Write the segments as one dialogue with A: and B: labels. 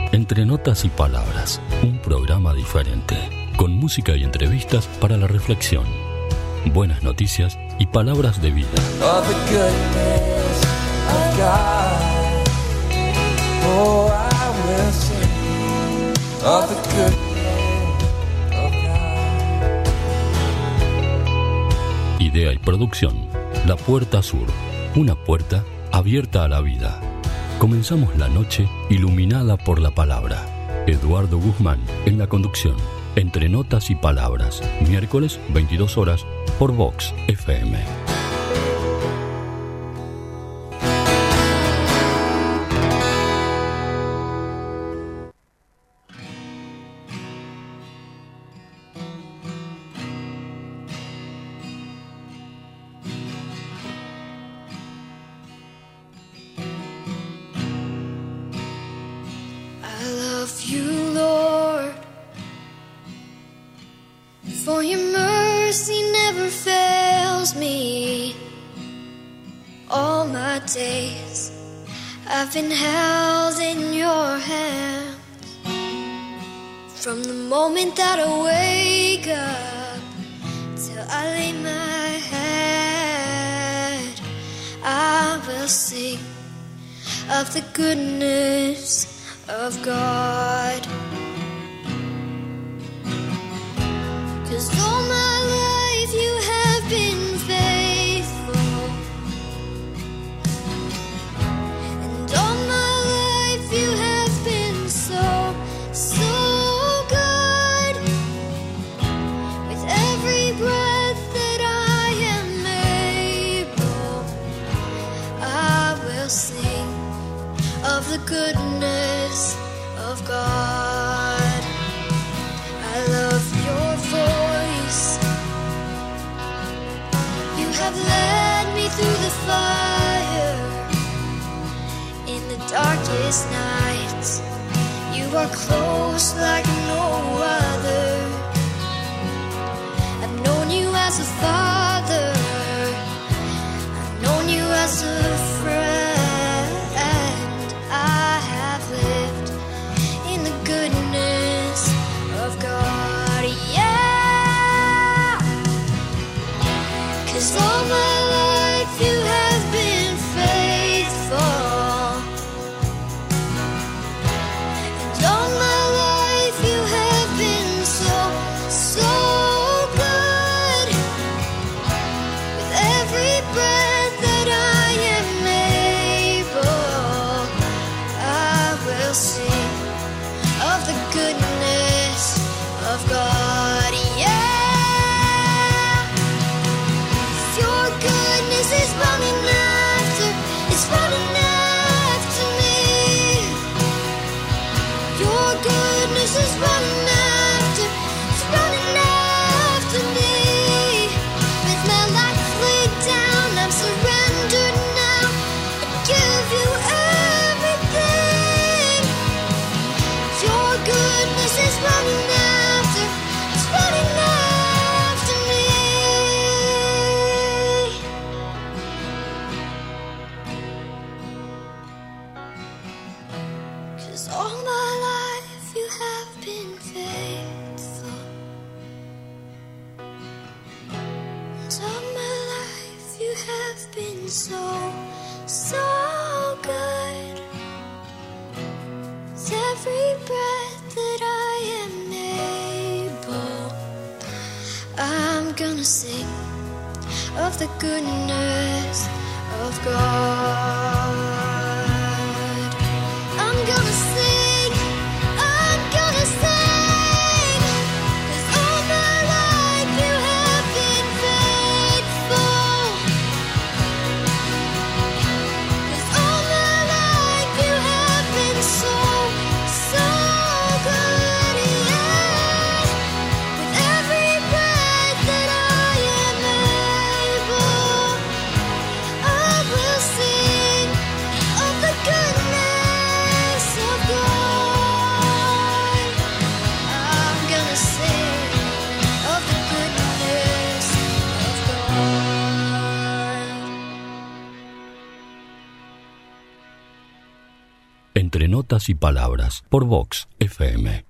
A: Entre Notas y Palabras, un programa diferente, con música y entrevistas para la reflexión, buenas noticias y palabras de vida.
B: Of the goodness of God. Oh, I will sing of the goodness of God.
A: Idea y producción, La Puerta Sur, una puerta abierta a la vida. Comenzamos la noche iluminada por la palabra. Eduardo Guzmán en la conducción. Entre Notas y Palabras, miércoles 22 horas por Vox FM.
C: I've been held in your hands from the moment that I wake up till I lay my head. I will sing of the goodness of God, 'cause all my life you have been faithful. You have been so, so good. With every breath that I am able, I will sing of the goodness of God. I love your voice. You have led me through the fire. Darkest nights, you are close like no other. I've known you as a father, I've known you as a friend. I have lived in the goodness of God, yeah. 'Cause all my life you have been faithful. So, so good. With every breath that I am able, I'm gonna sing of the goodness of God. I'm gonna sing, I'm gonna sing, 'cause all my life you have been faithful.
A: Entre Notas y Palabras, por Vox FM.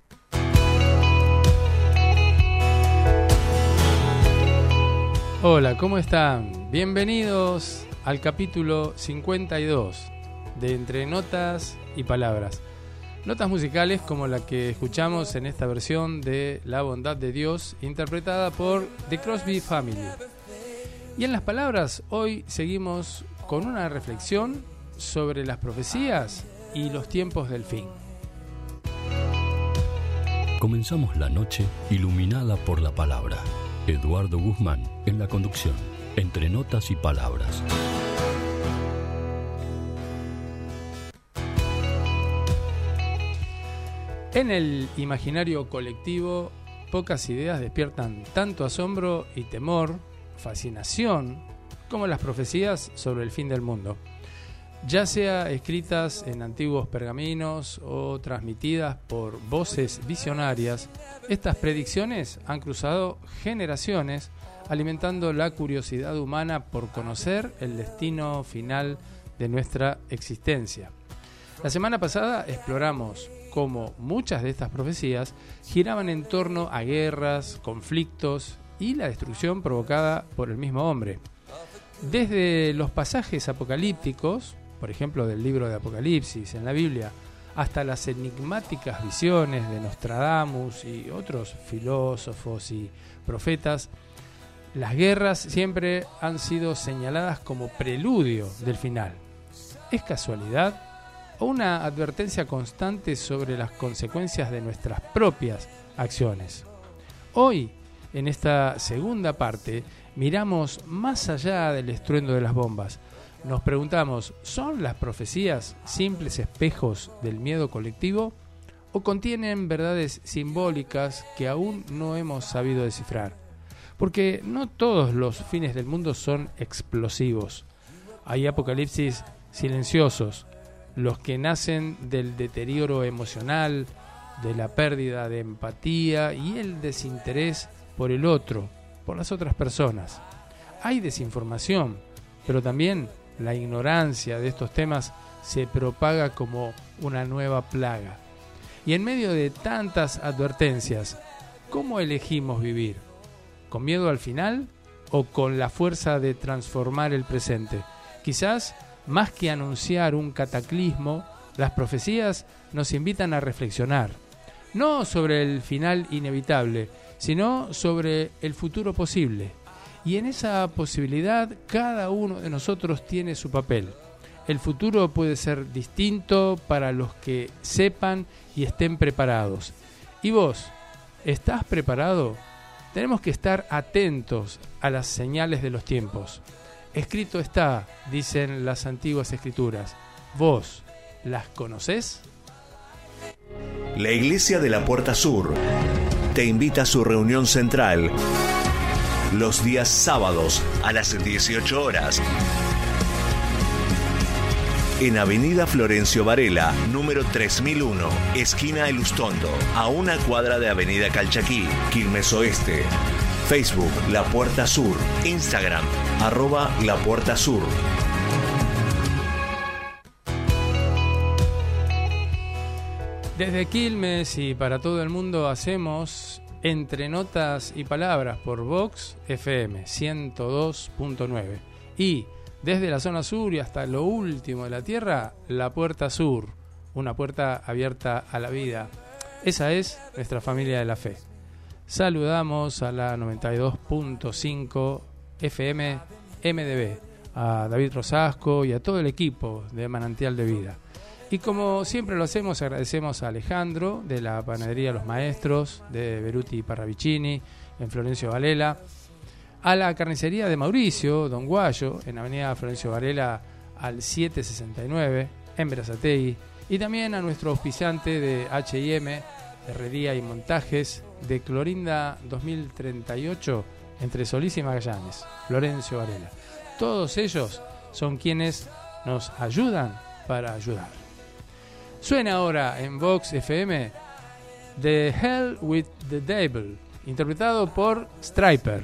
D: Hola, ¿cómo están? Bienvenidos al capítulo 52 de Entre Notas y Palabras. Notas musicales como la que escuchamos en esta versión de La Bondad de Dios, interpretada por The Crosby Family. Y en las palabras, hoy seguimos con una reflexión sobre las profecías y los tiempos del fin.
A: Comenzamos la noche iluminada por la palabra. Eduardo Guzmán en la conducción, Entre Notas y Palabras.
D: En el imaginario colectivo, pocas ideas despiertan tanto asombro y temor, fascinación, como las profecías sobre el fin del mundo. Ya sea escritas en antiguos pergaminos o transmitidas por voces visionarias, estas predicciones han cruzado generaciones, alimentando la curiosidad humana por conocer el destino final de nuestra existencia. La semana pasada exploramos cómo muchas de estas profecías giraban en torno a guerras, conflictos y la destrucción provocada por el mismo hombre. Desde los pasajes apocalípticos, por ejemplo del libro de Apocalipsis en la Biblia, hasta las enigmáticas visiones de Nostradamus y otros filósofos y profetas, las guerras siempre han sido señaladas como preludio del final. ¿Es casualidad o una advertencia constante sobre las consecuencias de nuestras propias acciones? Hoy, en esta segunda parte, miramos más allá del estruendo de las bombas. Nos preguntamos, ¿son las profecías simples espejos del miedo colectivo o contienen verdades simbólicas que aún no hemos sabido descifrar? Porque no todos los fines del mundo son explosivos. Hay apocalipsis silenciosos, los que nacen del deterioro emocional, de la pérdida de empatía y el desinterés por el otro, por las otras personas. Hay desinformación, pero también la ignorancia de estos temas se propaga como una nueva plaga. Y en medio de tantas advertencias, ¿cómo elegimos vivir? ¿Con miedo al final o con la fuerza de transformar el presente? Quizás, más que anunciar un cataclismo, las profecías nos invitan a reflexionar, no sobre el final inevitable, sino sobre el futuro posible. Y en esa posibilidad cada uno de nosotros tiene su papel. El futuro puede ser distinto para los que sepan y estén preparados. ¿Y vos? ¿Estás preparado? Tenemos que estar atentos a las señales de los tiempos. Escrito está, dicen las antiguas escrituras. ¿Vos las conocés?
E: La Iglesia de la Puerta Sur te invita a su reunión central los días sábados a las 18 horas en Avenida Florencio Varela, número 3001, esquina El Ustondo, a una cuadra de Avenida Calchaquí, Quilmes Oeste. Facebook La Puerta Sur, Instagram @La Puerta Sur.
D: Desde Quilmes y para todo el mundo hacemos Entre Notas y Palabras por Vox FM 102.9. Y desde la zona sur y hasta lo último de la tierra, La Puerta Sur, una puerta abierta a la vida. Esa es nuestra familia de la fe. Saludamos a la 92.5 FM MDB, a David Rosasco y a todo el equipo de Manantial de Vida. Y como siempre lo hacemos, agradecemos a Alejandro de la Panadería Los Maestros de Beruti Parravicini en Florencio Varela, a la carnicería de Mauricio, Don Guayo, en Avenida Florencio Varela al 769 en Berazategui, y también a nuestro auspiciante de H&M, Herrería y Montajes de Clorinda 2038 entre Solís y Magallanes, Florencio Varela. Todos ellos son quienes nos ayudan para ayudar. Suena ahora en Vox FM The Hell with the Devil, interpretado por Stryper.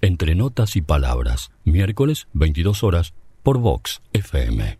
A: Entre Notas y Palabras, miércoles 22 horas por Vox FM.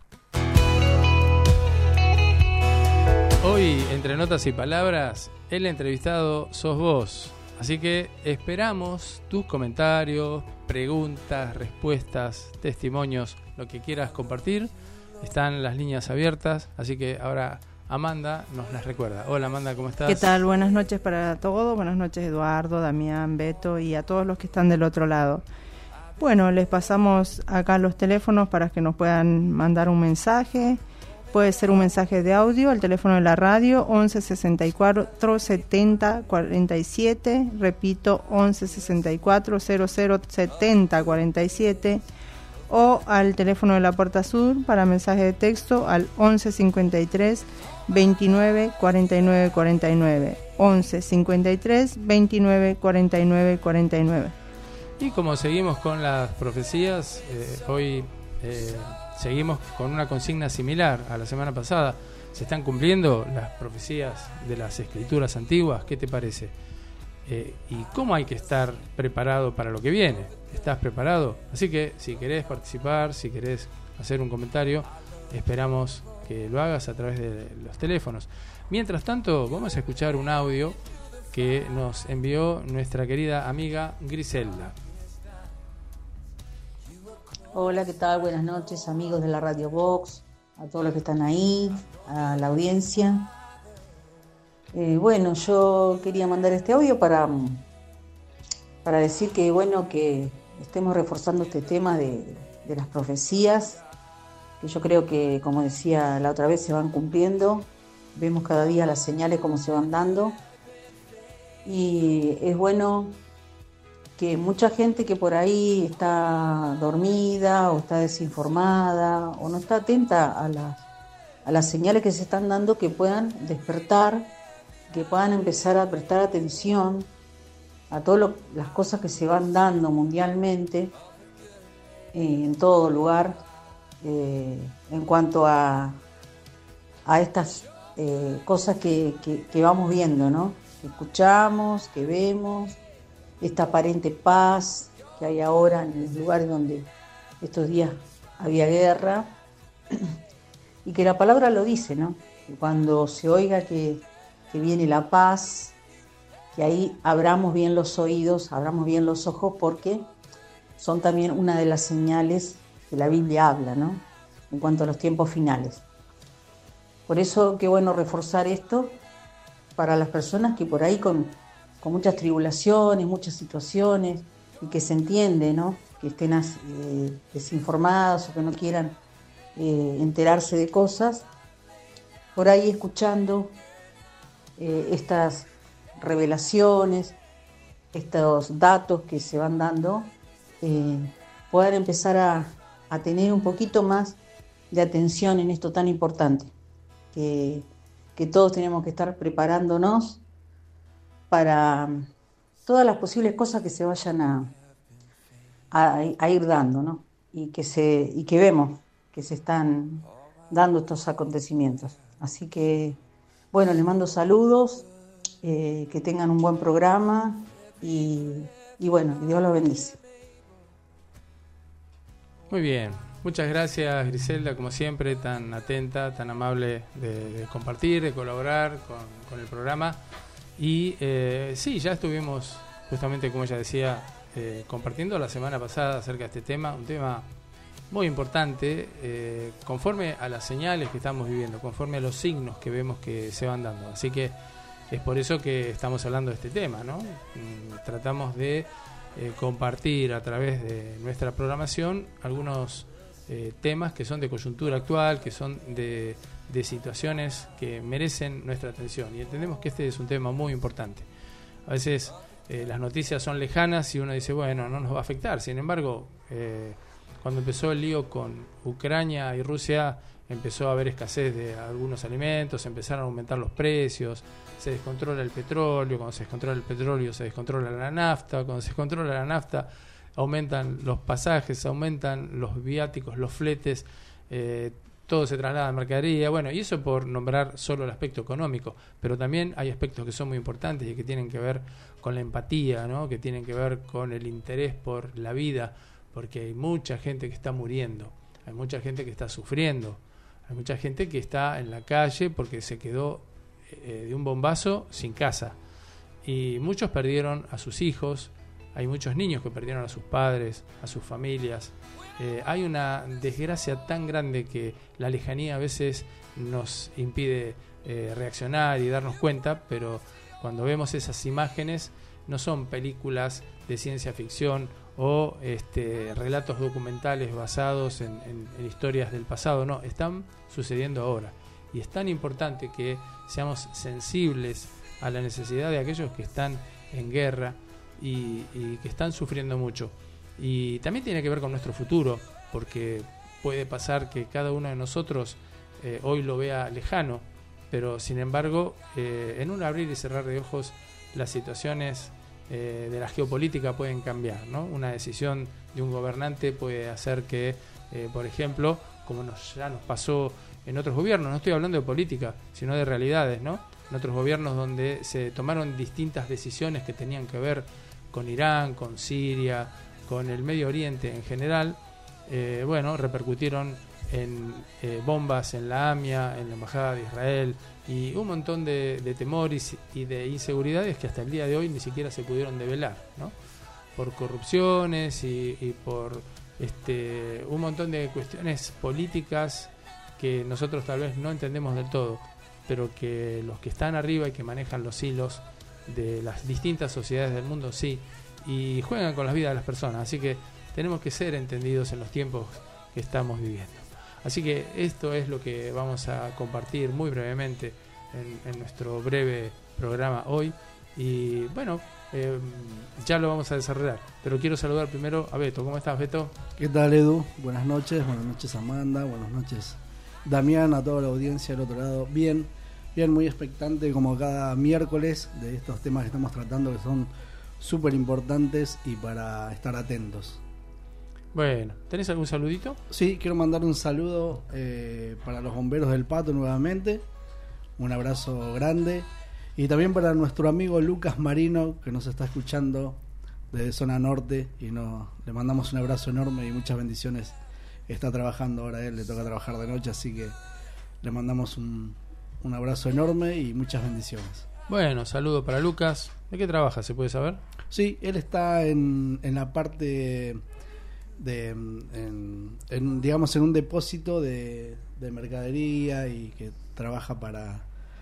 D: Hoy, entre Notas y Palabras, el entrevistado sos vos. Así que esperamos tus comentarios, preguntas, respuestas, testimonios, lo que quieras compartir. Están las líneas abiertas, así que ahora Amanda nos las recuerda. Hola Amanda, ¿cómo estás?
F: ¿Qué tal? Buenas noches para todos. Buenas noches Eduardo, Damián, Beto y a todos los que están del otro lado. Bueno, les pasamos acá los teléfonos para que nos puedan mandar un mensaje. Puede ser un mensaje de audio al teléfono de la radio 11 64 70 47, repito 11 64 00 70 47, o al teléfono de la Puerta Sur para mensaje de texto al 11 53 29 49 49, 11 53 29 49 49.
D: Y como seguimos con las profecías, hoy seguimos con una consigna similar a la semana pasada. ¿Se están cumpliendo las profecías de las escrituras antiguas? ¿Qué te parece? ¿Y cómo hay que estar preparado para lo que viene? ¿Estás preparado? Así que si querés participar, si querés hacer un comentario, esperamos que lo hagas a través de los teléfonos. Mientras tanto, vamos a escuchar un audio que nos envió nuestra querida amiga Griselda.
G: Hola, ¿qué tal? Buenas noches, amigos de la Radio Vox, a todos los que están ahí, a la audiencia. Bueno, yo quería mandar este audio para decir que bueno que estemos reforzando este tema de las profecías, que yo creo que, como decía la otra vez, se van cumpliendo. Vemos cada día las señales como se van dando. Y es bueno que mucha gente que por ahí está dormida o está desinformada o no está atenta a las señales que se están dando, que puedan despertar, que puedan empezar a prestar atención a todas las cosas que se van dando mundialmente, en todo lugar, en cuanto a estas cosas que vamos viendo, ¿no? Que escuchamos, que vemos, esta aparente paz que hay ahora en los lugares donde estos días había guerra, y que la palabra lo dice, ¿no? Que cuando se oiga que viene la paz, que ahí abramos bien los oídos, abramos bien los ojos, porque son también una de las señales que la Biblia habla, ¿no? En cuanto a los tiempos finales. Por eso, qué bueno reforzar esto para las personas que por ahí con muchas tribulaciones, muchas situaciones, y que se entiende, ¿no? Que estén desinformados o que no quieran enterarse de cosas, por ahí escuchando estas revelaciones, estos datos que se van dando, puedan empezar a tener un poquito más de atención en esto tan importante, que todos tenemos que estar preparándonos para todas las posibles cosas que se vayan a ir dando, ¿no? Y que vemos que se están dando estos acontecimientos. Así que, bueno, les mando saludos, que tengan un buen programa y bueno, que Dios los bendice.
D: Muy bien, muchas gracias Griselda, como siempre, tan atenta, tan amable de compartir, de colaborar con el programa. Y sí, ya estuvimos, justamente como ella decía, compartiendo la semana pasada acerca de este tema, un tema muy importante, conforme a las señales que estamos viviendo, conforme a los signos que vemos que se van dando. Así que es por eso que estamos hablando de este tema, ¿no? Tratamos de compartir a través de nuestra programación algunos temas que son de coyuntura actual, que son de situaciones que merecen nuestra atención, y entendemos que este es un tema muy importante. A veces las noticias son lejanas y uno dice, bueno, no nos va a afectar. Sin embargo, cuando empezó el lío con Ucrania y Rusia, empezó a haber escasez de algunos alimentos, empezaron a aumentar los precios, se descontrola el petróleo, cuando se descontrola el petróleo se descontrola la nafta, cuando se descontrola la nafta aumentan los pasajes, aumentan los viáticos, los fletes, todo se traslada a mercadería, bueno, y eso por nombrar solo el aspecto económico, pero también hay aspectos que son muy importantes y que tienen que ver con la empatía, ¿no? Que tienen que ver con el interés por la vida, porque hay mucha gente que está muriendo, hay mucha gente que está sufriendo, hay mucha gente que está en la calle porque se quedó de un bombazo sin casa, y muchos perdieron a sus hijos, hay muchos niños que perdieron a sus padres, a sus familias. Hay una desgracia tan grande que la lejanía a veces nos impide reaccionar y darnos cuenta, pero cuando vemos esas imágenes no son películas de ciencia ficción o relatos documentales basados en historias del pasado, no, están sucediendo ahora, y es tan importante que seamos sensibles a la necesidad de aquellos que están en guerra y que están sufriendo mucho. Y también tiene que ver con nuestro futuro, porque puede pasar que cada uno de nosotros hoy lo vea lejano, pero sin embargo en un abrir y cerrar de ojos las situaciones de la geopolítica pueden cambiar, ¿no? Una decisión de un gobernante puede hacer que, por ejemplo, como ya nos pasó en otros gobiernos, no estoy hablando de política, sino de realidades, ¿no? En otros gobiernos donde se tomaron distintas decisiones que tenían que ver con Irán, con Siria, con el Medio Oriente en general, repercutieron en bombas en la AMIA, en la Embajada de Israel, y un montón de temores y de inseguridades que hasta el día de hoy ni siquiera se pudieron develar, ¿no? Por corrupciones y por un montón de cuestiones políticas que nosotros tal vez no entendemos del todo, pero que los que están arriba y que manejan los hilos de las distintas sociedades del mundo sí, y juegan con las vidas de las personas, así que tenemos que ser entendidos en los tiempos que estamos viviendo. Así que esto es lo que vamos a compartir muy brevemente en nuestro breve programa hoy, y bueno, ya lo vamos a desarrollar, pero quiero saludar primero a Beto. ¿Cómo estás, Beto?
H: ¿Qué tal, Edu? Buenas noches Amanda, buenas noches Damián, a toda la audiencia del otro lado. Bien, muy expectante como cada miércoles de estos temas que estamos tratando, que son súper importantes y para estar atentos.
D: Bueno, ¿tenés algún saludito?
H: Sí, quiero mandar un saludo para los bomberos del Pato nuevamente, un abrazo grande, y también para nuestro amigo Lucas Marino, que nos está escuchando desde zona norte, y le mandamos un abrazo enorme y muchas bendiciones. Está trabajando ahora él, le toca trabajar de noche, así que le mandamos un abrazo enorme y muchas bendiciones.
D: Bueno, saludo para Lucas. ¿De qué trabaja, se puede saber?
H: Sí, él está en la parte digamos, en un depósito de mercadería, y que trabaja para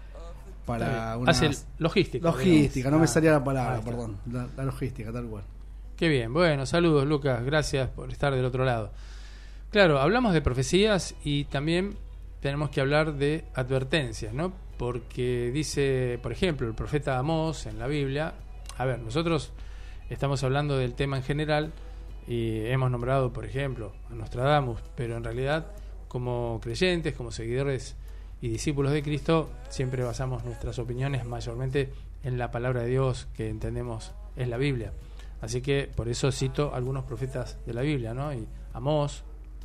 D: hace logística.
H: No me salía la palabra, perdón. La logística, tal cual.
D: Qué bien. Bueno, saludos, Lucas. Gracias por estar del otro lado. Claro, hablamos de profecías y también tenemos que hablar de advertencias, ¿no? Porque dice, por ejemplo, el profeta Amós en la Biblia. A ver, nosotros estamos hablando del tema en general y hemos nombrado, por ejemplo, a Nostradamus, pero en realidad, como creyentes, como seguidores y discípulos de Cristo, siempre basamos nuestras opiniones mayormente en la palabra de Dios, que entendemos es la Biblia. Así que por eso cito algunos profetas de la Biblia, ¿no? Y Amós,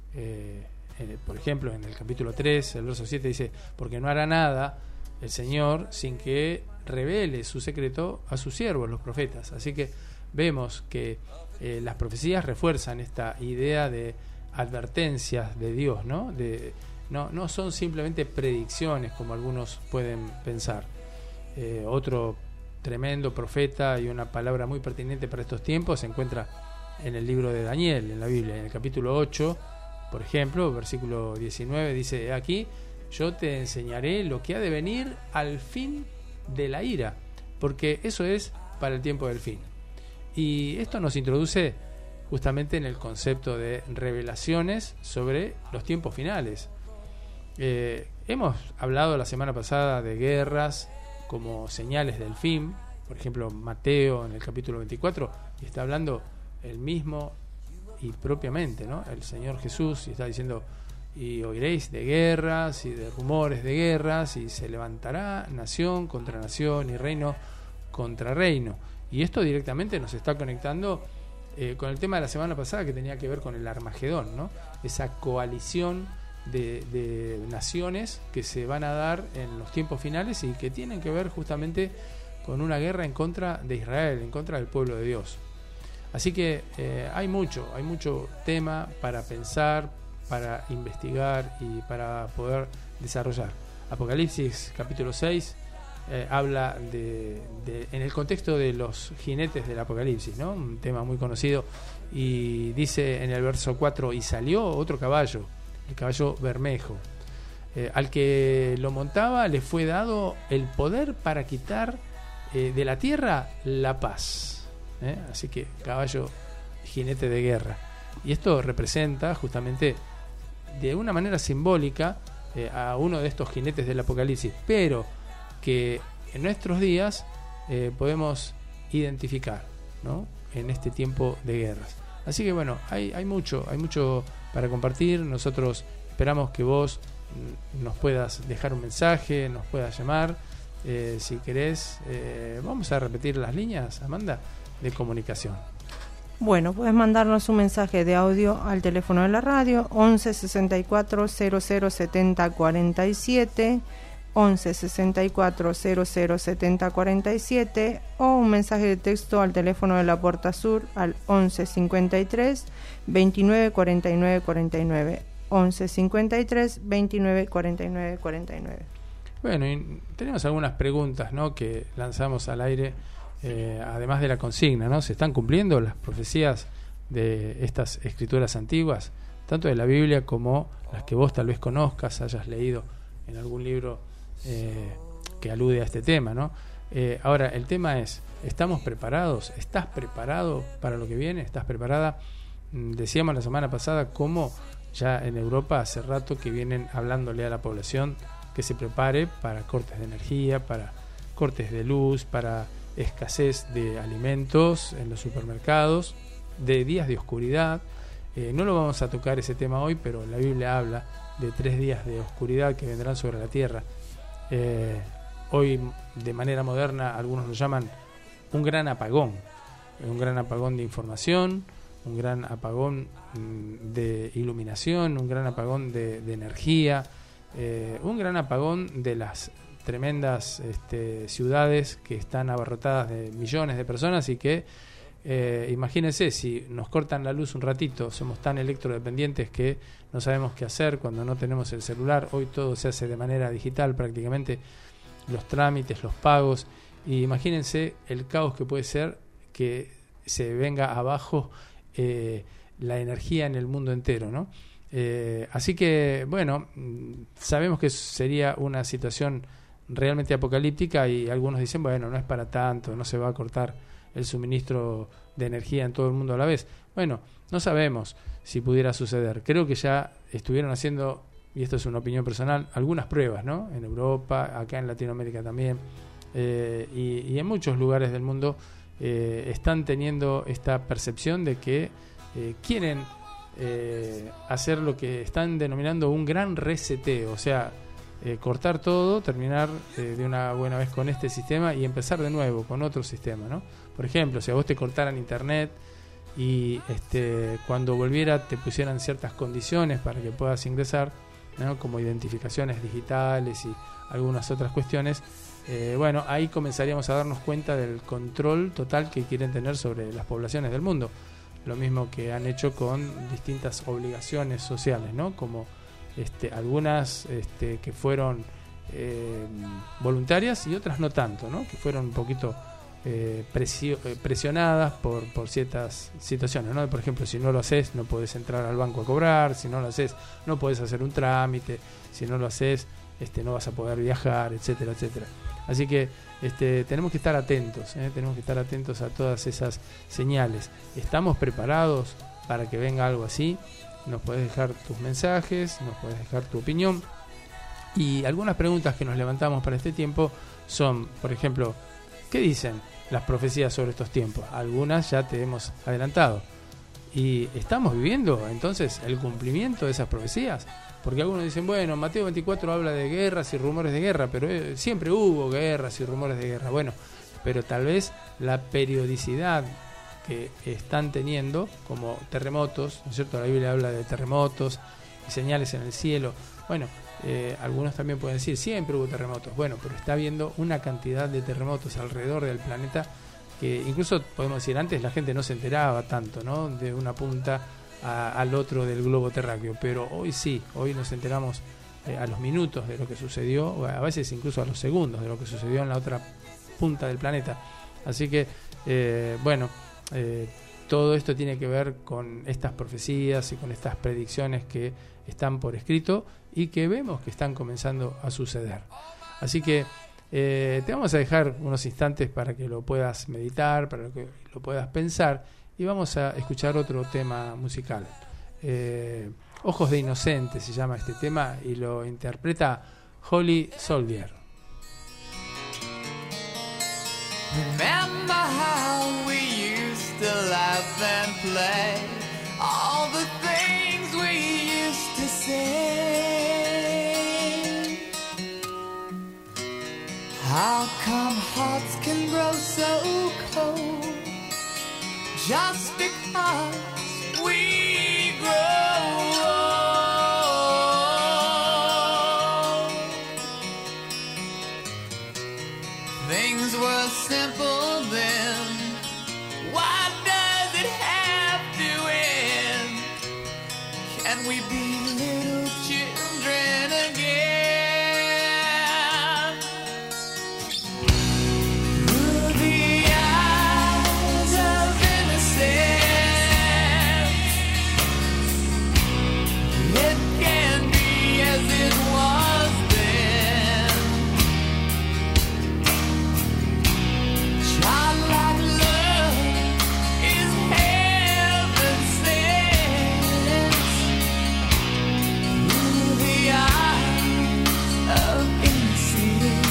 D: por ejemplo, en el capítulo 3, el verso 7 dice: porque no hará nada el Señor sin que revele su secreto a sus siervos, los profetas. Así que vemos que las profecías refuerzan esta idea de advertencias de Dios, ¿no? No son simplemente predicciones como algunos pueden pensar. Otro tremendo profeta y una palabra muy pertinente para estos tiempos se encuentra en el libro de Daniel, en la Biblia, en el capítulo 8, por ejemplo, versículo 19, dice: aquí yo te enseñaré lo que ha de venir al fin de la ira, porque eso es para el tiempo del fin. Y esto nos introduce justamente en el concepto de revelaciones sobre los tiempos finales. Hemos hablado la semana pasada de guerras como señales del fin. Por ejemplo, Mateo en el capítulo 24 y está hablando el mismo y propiamente, ¿no? El Señor Jesús, y está diciendo: y oiréis de guerras y de rumores de guerras, y se levantará nación contra nación y reino contra reino. Y esto directamente nos está conectando con el tema de la semana pasada, que tenía que ver con el Armagedón, ¿no? Esa coalición de naciones que se van a dar en los tiempos finales y que tienen que ver justamente con una guerra en contra de Israel, en contra del pueblo de Dios. Así que hay mucho tema para pensar, para investigar y para poder desarrollar. Apocalipsis capítulo 6 habla en el contexto de los jinetes del Apocalipsis, ¿no? Un tema muy conocido, y dice en el verso 4: y salió otro caballo, el caballo bermejo, al que lo montaba le fue dado el poder para quitar de la tierra la paz. Así que caballo, jinete de guerra, y esto representa justamente de una manera simbólica a uno de estos jinetes del Apocalipsis, pero que en nuestros días podemos identificar, ¿no?, en este tiempo de guerras. Así que bueno, hay mucho para compartir. Nosotros esperamos que vos nos puedas dejar un mensaje, nos puedas llamar, si querés. Vamos a repetir las líneas, Amanda, de comunicación.
F: Bueno, puedes mandarnos un mensaje de audio al teléfono de la radio 11 64 00 70 47, 11 64 00 70 47, o un mensaje de texto al teléfono de la Puerta Sur al 11 53 29 49 49, 11 53 29 49 49.
D: Bueno, y tenemos algunas preguntas, ¿no?, que lanzamos al aire. Además de la consigna, ¿no? ¿Se están cumpliendo las profecías de estas escrituras antiguas, tanto de la Biblia como las que vos tal vez conozcas, hayas leído en algún libro que alude a este tema, ¿no? Ahora, el tema es, ¿estamos preparados? ¿Estás preparado para lo que viene? ¿Estás preparada? Decíamos la semana pasada cómo ya en Europa hace rato que vienen hablándole a la población que se prepare para cortes de energía, para cortes de luz, para escasez de alimentos en los supermercados, de días de oscuridad. No lo vamos a tocar ese tema hoy, pero la Biblia habla de 3 días de oscuridad que vendrán sobre la tierra. Hoy, de manera moderna, algunos lo llaman un gran apagón de información, un gran apagón de iluminación, un gran apagón de energía, un gran apagón de las tremendas ciudades que están abarrotadas de millones de personas, y que imagínense, si nos cortan la luz un ratito, somos tan electrodependientes que no sabemos qué hacer cuando no tenemos el celular. Hoy todo se hace de manera digital prácticamente, los trámites, los pagos, y imagínense el caos que puede ser que se venga abajo la energía en el mundo entero, ¿no? Así que bueno, sabemos que sería una situación realmente apocalíptica, y algunos dicen, bueno, no es para tanto, no se va a cortar el suministro de energía en todo el mundo a la vez. Bueno, no sabemos si pudiera suceder. Creo que ya estuvieron haciendo, y esto es una opinión personal, algunas pruebas, ¿no?, en Europa, acá en Latinoamérica también, y en muchos lugares del mundo están teniendo esta percepción de que quieren hacer lo que están denominando un gran reseteo, o sea, cortar todo, terminar de una buena vez con este sistema y empezar de nuevo con otro sistema, ¿no? Por ejemplo, si a vos te cortaran internet y cuando volviera te pusieran ciertas condiciones para que puedas ingresar, ¿no?, como identificaciones digitales y algunas otras cuestiones, bueno, ahí comenzaríamos a darnos cuenta del control total que quieren tener sobre las poblaciones del mundo. Lo mismo que han hecho con distintas obligaciones sociales, ¿no?, como algunas que fueron voluntarias y otras no tanto, ¿no?, que fueron un poquito presionadas por ciertas situaciones, ¿no? Por ejemplo, si no lo haces no podés entrar al banco a cobrar, si no lo haces no podés hacer un trámite, si no lo haces no vas a poder viajar, etcétera, etcétera. Así que tenemos que estar atentos, tenemos que estar atentos a todas esas señales. ¿Estamos preparados para que venga algo así? Nos podés dejar tus mensajes, nos podés dejar tu opinión. Y algunas preguntas que nos levantamos para este tiempo son, por ejemplo, ¿qué dicen las profecías sobre estos tiempos? Algunas ya te hemos adelantado. ¿Y estamos viviendo entonces el cumplimiento de esas profecías? Porque algunos dicen, bueno, Mateo 24 habla de guerras y rumores de guerra, pero siempre hubo guerras y rumores de guerra. Bueno, pero tal vez la periodicidad que están teniendo, como terremotos, ¿no es cierto? La Biblia habla de terremotos señales en el cielo. Bueno, algunos también pueden decir, siempre hubo terremotos. Bueno, pero está habiendo una cantidad de terremotos alrededor del planeta que incluso podemos decir, antes la gente no se enteraba tanto, ¿no?, de una punta al otro del globo terráqueo, pero hoy sí, hoy nos enteramos a los minutos de lo que sucedió, o a veces incluso a los segundos de lo que sucedió en la otra punta del planeta. Así que, todo esto tiene que ver con estas profecías y con estas predicciones que están por escrito y que vemos que están comenzando a suceder. Así que te vamos a dejar unos instantes para que lo puedas meditar, para que lo puedas pensar, y vamos a escuchar otro tema musical. Ojos de Inocente se llama este tema y lo interpreta Holly Soldier.
B: Remember how we used to laugh and play, all the things we used to say. How come hearts can grow so cold just because we grow old? Things were simple then. Why does it have to end? Can we be little children again? Through the eyes of innocence, it can be as it was then. Childlike love is heaven sent. Through the eyes of innocence.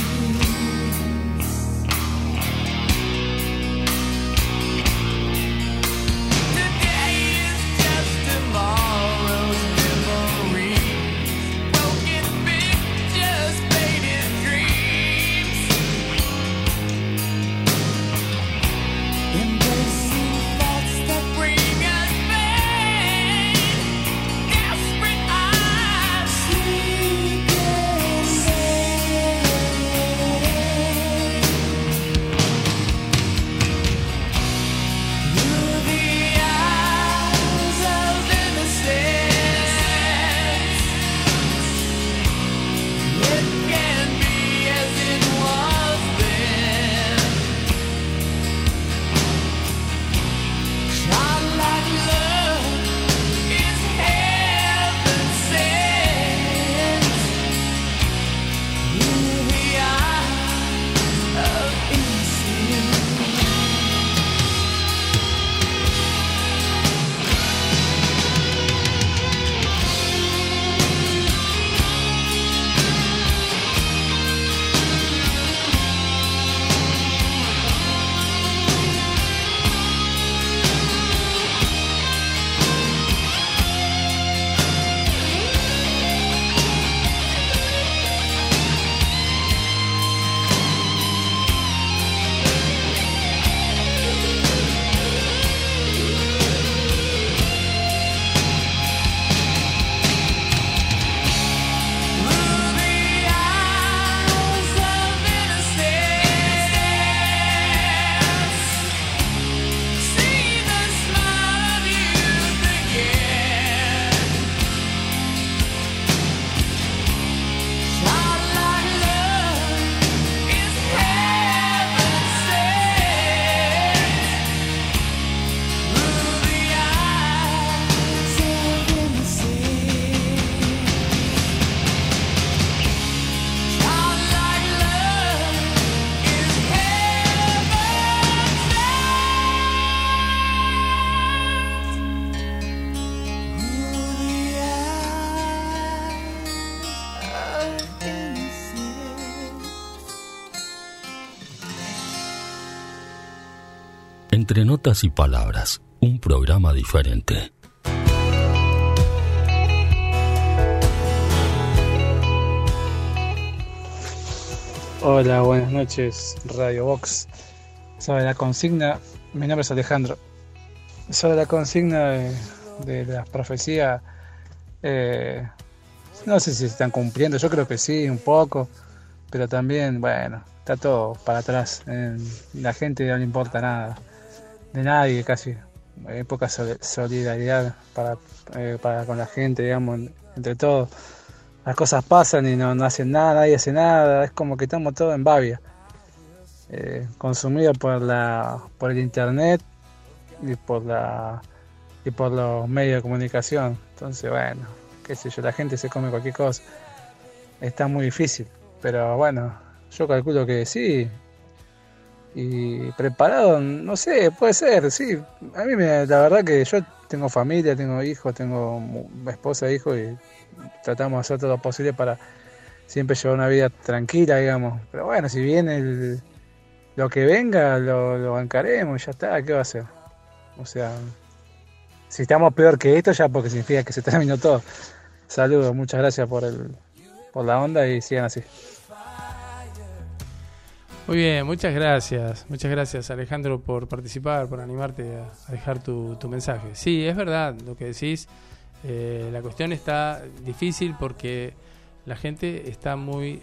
B: Today is just tomorrow's memory. Broken pictures, faded dreams. Embracing thoughts that bring us pain. Desperate eyes seek and through the eyes of innocence, it can be as it was then. Childlike love is heaven sent. Through the eyes of innocence. Through the eyes of innocence, see the smile of youth again. Childlike love is heaven sent. Through the eyes of innocence. Childlike love is heaven
A: Entre notas y palabras, un programa diferente.
I: Hola, buenas noches, Radio Vox. Sobre la consigna, mi nombre es Alejandro. Sobre la consigna de las profecías, No sé si se están cumpliendo, yo creo que sí, un poco, pero también, bueno, está todo para atrás. La gente no le importa nada, de nadie casi. Hay poca solidaridad para con la gente, digamos, entre todos. Las cosas pasan y no hacen nada, nadie hace nada, es como que estamos todos en babia, consumidos por el internet y por los medios de comunicación. Entonces, bueno, qué sé yo, la gente se come cualquier cosa. Está muy difícil, pero bueno, yo calculo que sí. Y preparado, no sé, puede ser, sí. A mí la verdad que yo tengo familia, tengo hijos, tengo esposa e hijos y tratamos de hacer todo lo posible para siempre llevar una vida tranquila, digamos. Pero bueno, si viene lo que venga, lo bancaremos y ya está, ¿qué va a hacer? O sea, si estamos peor que esto ya porque significa que se terminó todo. Saludos, muchas gracias por la onda y sigan así.
D: Muy bien, muchas gracias Alejandro por participar, por animarte a dejar tu mensaje. Sí, es verdad lo que decís, la cuestión está difícil porque la gente está muy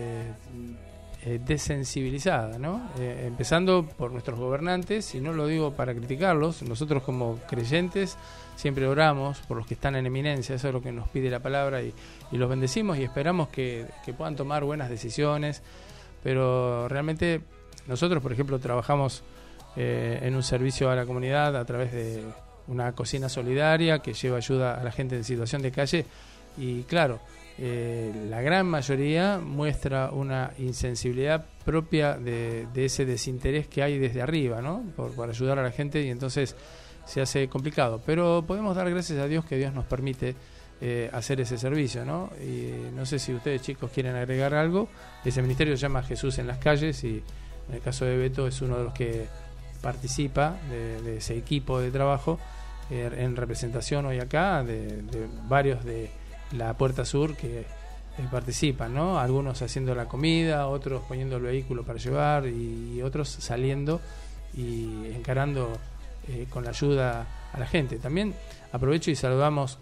D: desensibilizada, ¿no? Empezando por nuestros gobernantes, y no lo digo para criticarlos, nosotros como creyentes siempre oramos por los que están en eminencia, eso es lo que nos pide la palabra y los bendecimos y esperamos que puedan tomar buenas decisiones. Pero realmente nosotros, por ejemplo, trabajamos en un servicio a la comunidad a través de una cocina solidaria que lleva ayuda a la gente en situación de calle y claro, la gran mayoría muestra una insensibilidad propia de ese desinterés que hay desde arriba, ¿no? Por ayudar a la gente y entonces se hace complicado. Pero podemos dar gracias a Dios que Dios nos permite hacer ese servicio, ¿no? Y no sé si ustedes, chicos, quieren agregar algo. Ese ministerio se llama Jesús en las Calles y en el caso de Beto es uno de los que participa de ese equipo de trabajo en representación hoy acá de varios de la Puerta Sur que participan, ¿no? Algunos haciendo la comida, otros poniendo el vehículo para llevar y otros saliendo y encarando con la ayuda a la gente. También aprovecho y saludamos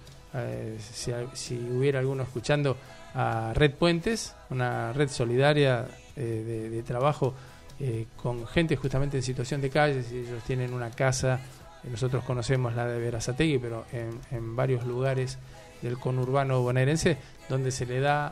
D: si hubiera alguno escuchando a Red Puentes, una red solidaria de trabajo con gente justamente en situación de calle. Ellos tienen una casa, nosotros conocemos la de Berazategui, pero en varios lugares del conurbano bonaerense donde se le da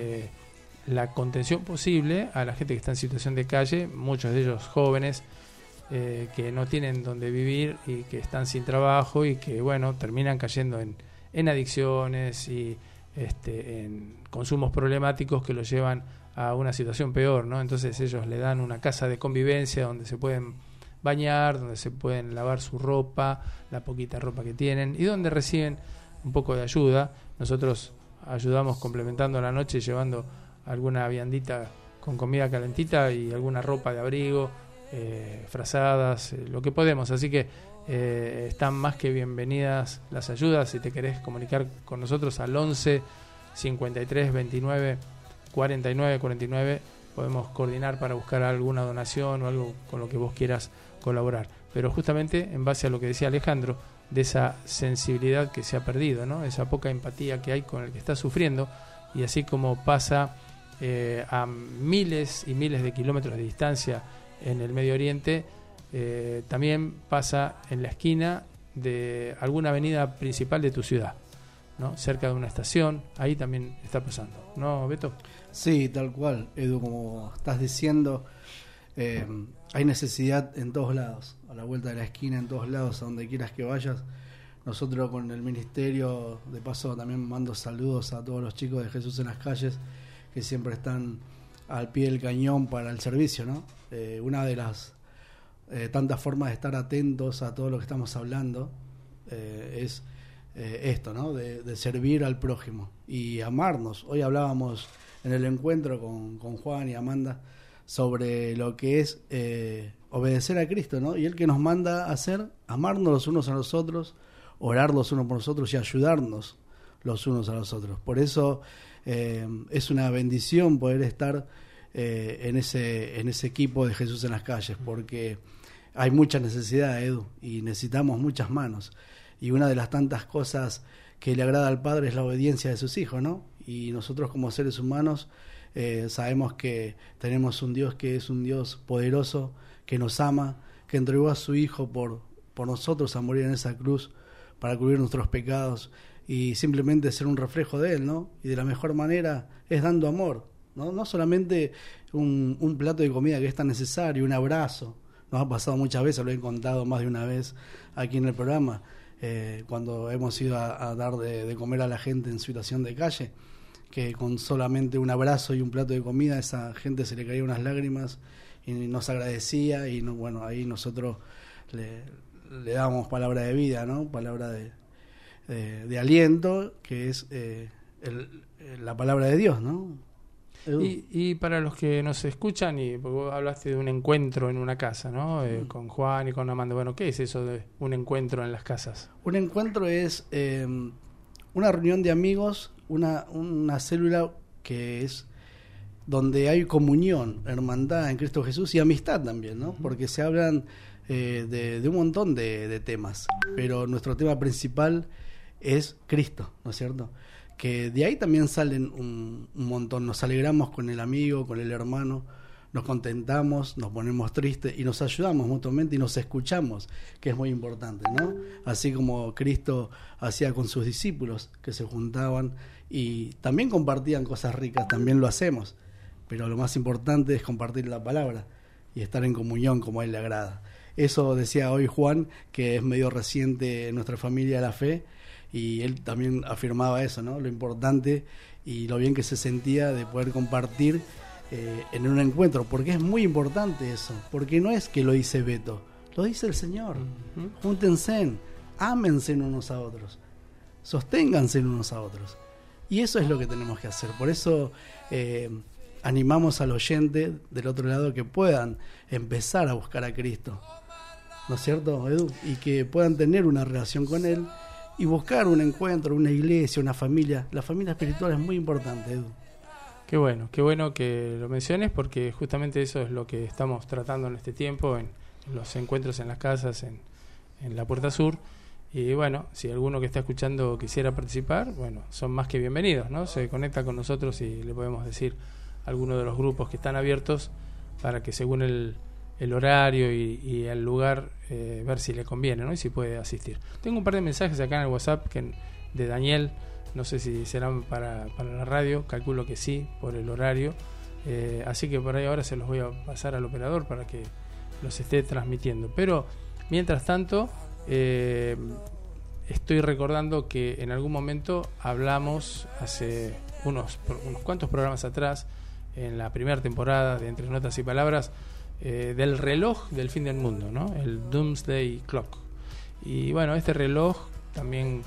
D: la contención posible a la gente que está en situación de calle, muchos de ellos jóvenes que no tienen donde vivir y que están sin trabajo y que bueno, terminan cayendo en adicciones y en consumos problemáticos que los llevan a una situación peor, ¿no? Entonces ellos le dan una casa de convivencia donde se pueden bañar, donde se pueden lavar su ropa, la poquita ropa que tienen y donde reciben un poco de ayuda. Nosotros ayudamos complementando la noche llevando alguna viandita con comida calentita y alguna ropa de abrigo, frazadas, lo que podemos, así que están más que bienvenidas las ayudas. Si te querés comunicar con nosotros al 11 53 29 49 49 podemos coordinar para buscar alguna donación o algo con lo que vos quieras colaborar, pero justamente en base a lo que decía Alejandro de esa sensibilidad que se ha perdido, ¿no? Esa poca empatía que hay con el que está sufriendo y así como pasa a miles y miles de kilómetros de distancia en el Medio Oriente, también pasa en la esquina de alguna avenida principal de tu ciudad, ¿no? Cerca de una estación, ahí también está pasando, ¿no, Beto?
H: Sí, tal cual, Edu, como estás diciendo, hay necesidad en todos lados, a la vuelta de la esquina, en todos lados, a donde quieras que vayas. Nosotros con el ministerio, de paso también mando saludos a todos los chicos de Jesús en las Calles, que siempre están al pie del cañón para el servicio, ¿no? Una de las tantas formas de estar atentos a todo lo que estamos hablando es esto, ¿no? De servir al prójimo y amarnos. Hoy hablábamos en el encuentro con Juan y Amanda sobre lo que es obedecer a Cristo, ¿no? Y Él que nos manda a hacer, amarnos los unos a los otros, orar los unos por los otros y ayudarnos los unos a los otros. Por eso es una bendición poder estar en ese equipo de Jesús en las Calles, porque hay mucha necesidad, Edu, y necesitamos muchas manos. Y una de las tantas cosas que le agrada al Padre es la obediencia de sus hijos, ¿no? Y nosotros como seres humanos sabemos que tenemos un Dios que es un Dios poderoso, que nos ama, que entregó a su Hijo por nosotros a morir en esa cruz para cubrir nuestros pecados y simplemente ser un reflejo de Él, ¿no? Y de la mejor manera es dando amor, ¿no? No solamente un plato de comida que es tan necesario, un abrazo. Nos ha pasado muchas veces, lo he contado más de una vez aquí en el programa, cuando hemos ido a dar de comer a la gente en situación de calle, que con solamente un abrazo y un plato de comida a esa gente se le caían unas lágrimas y nos agradecía y no, bueno, ahí nosotros le damos palabra de vida, ¿no? Palabra de aliento, que es la palabra de Dios, ¿no?
D: Y para los que nos escuchan, y porque vos hablaste de un encuentro en una casa, ¿no? Con Juan y con Amanda. Bueno, ¿qué es eso de un encuentro en las casas?
H: Un encuentro es una reunión de amigos, una célula que es donde hay comunión, hermandad en Cristo Jesús y amistad también, ¿no? Porque se hablan de un montón de temas, pero nuestro tema principal es Cristo, ¿no es cierto? Que de ahí también salen un montón, nos alegramos con el amigo, con el hermano, nos contentamos, nos ponemos tristes y nos ayudamos mutuamente y nos escuchamos, que es muy importante, ¿no? Así como Cristo hacía con sus discípulos, que se juntaban y también compartían cosas ricas, también lo hacemos, pero lo más importante es compartir la palabra y estar en comunión como a Él le agrada. Eso decía hoy Juan, que es medio reciente en nuestra familia la fe, y él también afirmaba eso, ¿no? Lo importante y lo bien que se sentía de poder compartir en un encuentro, porque es muy importante eso, porque no es que lo dice Beto, lo dice el Señor. Júntense, ámense unos a otros, sosténganse unos a otros, y eso es lo que tenemos que hacer. Por eso animamos al oyente del otro lado que puedan empezar a buscar a Cristo, ¿no es cierto, Edu? Y que puedan tener una relación con Él y buscar un encuentro, una iglesia, una familia. La familia espiritual es muy importante, Edu.
D: Qué bueno que lo menciones, porque justamente eso es lo que estamos tratando en este tiempo, en los encuentros en las casas, en la Puerta Sur. Y bueno, si alguno que está escuchando quisiera participar, bueno, son más que bienvenidos, ¿no? Se conecta con nosotros y le podemos decir a alguno de los grupos que están abiertos para que según el horario y el lugar ver si le conviene, ¿no? Y si puede asistir. Tengo un par de mensajes acá en el WhatsApp de Daniel, no sé si serán para la radio, calculo que sí, por el horario, así que por ahí ahora se los voy a pasar al operador para que los esté transmitiendo. Pero mientras tanto, estoy recordando que en algún momento hablamos hace unos cuantos programas atrás, en la primera temporada de Entre Notas y Palabras, del reloj del fin del mundo, ¿no? El Doomsday Clock. Y bueno, este reloj también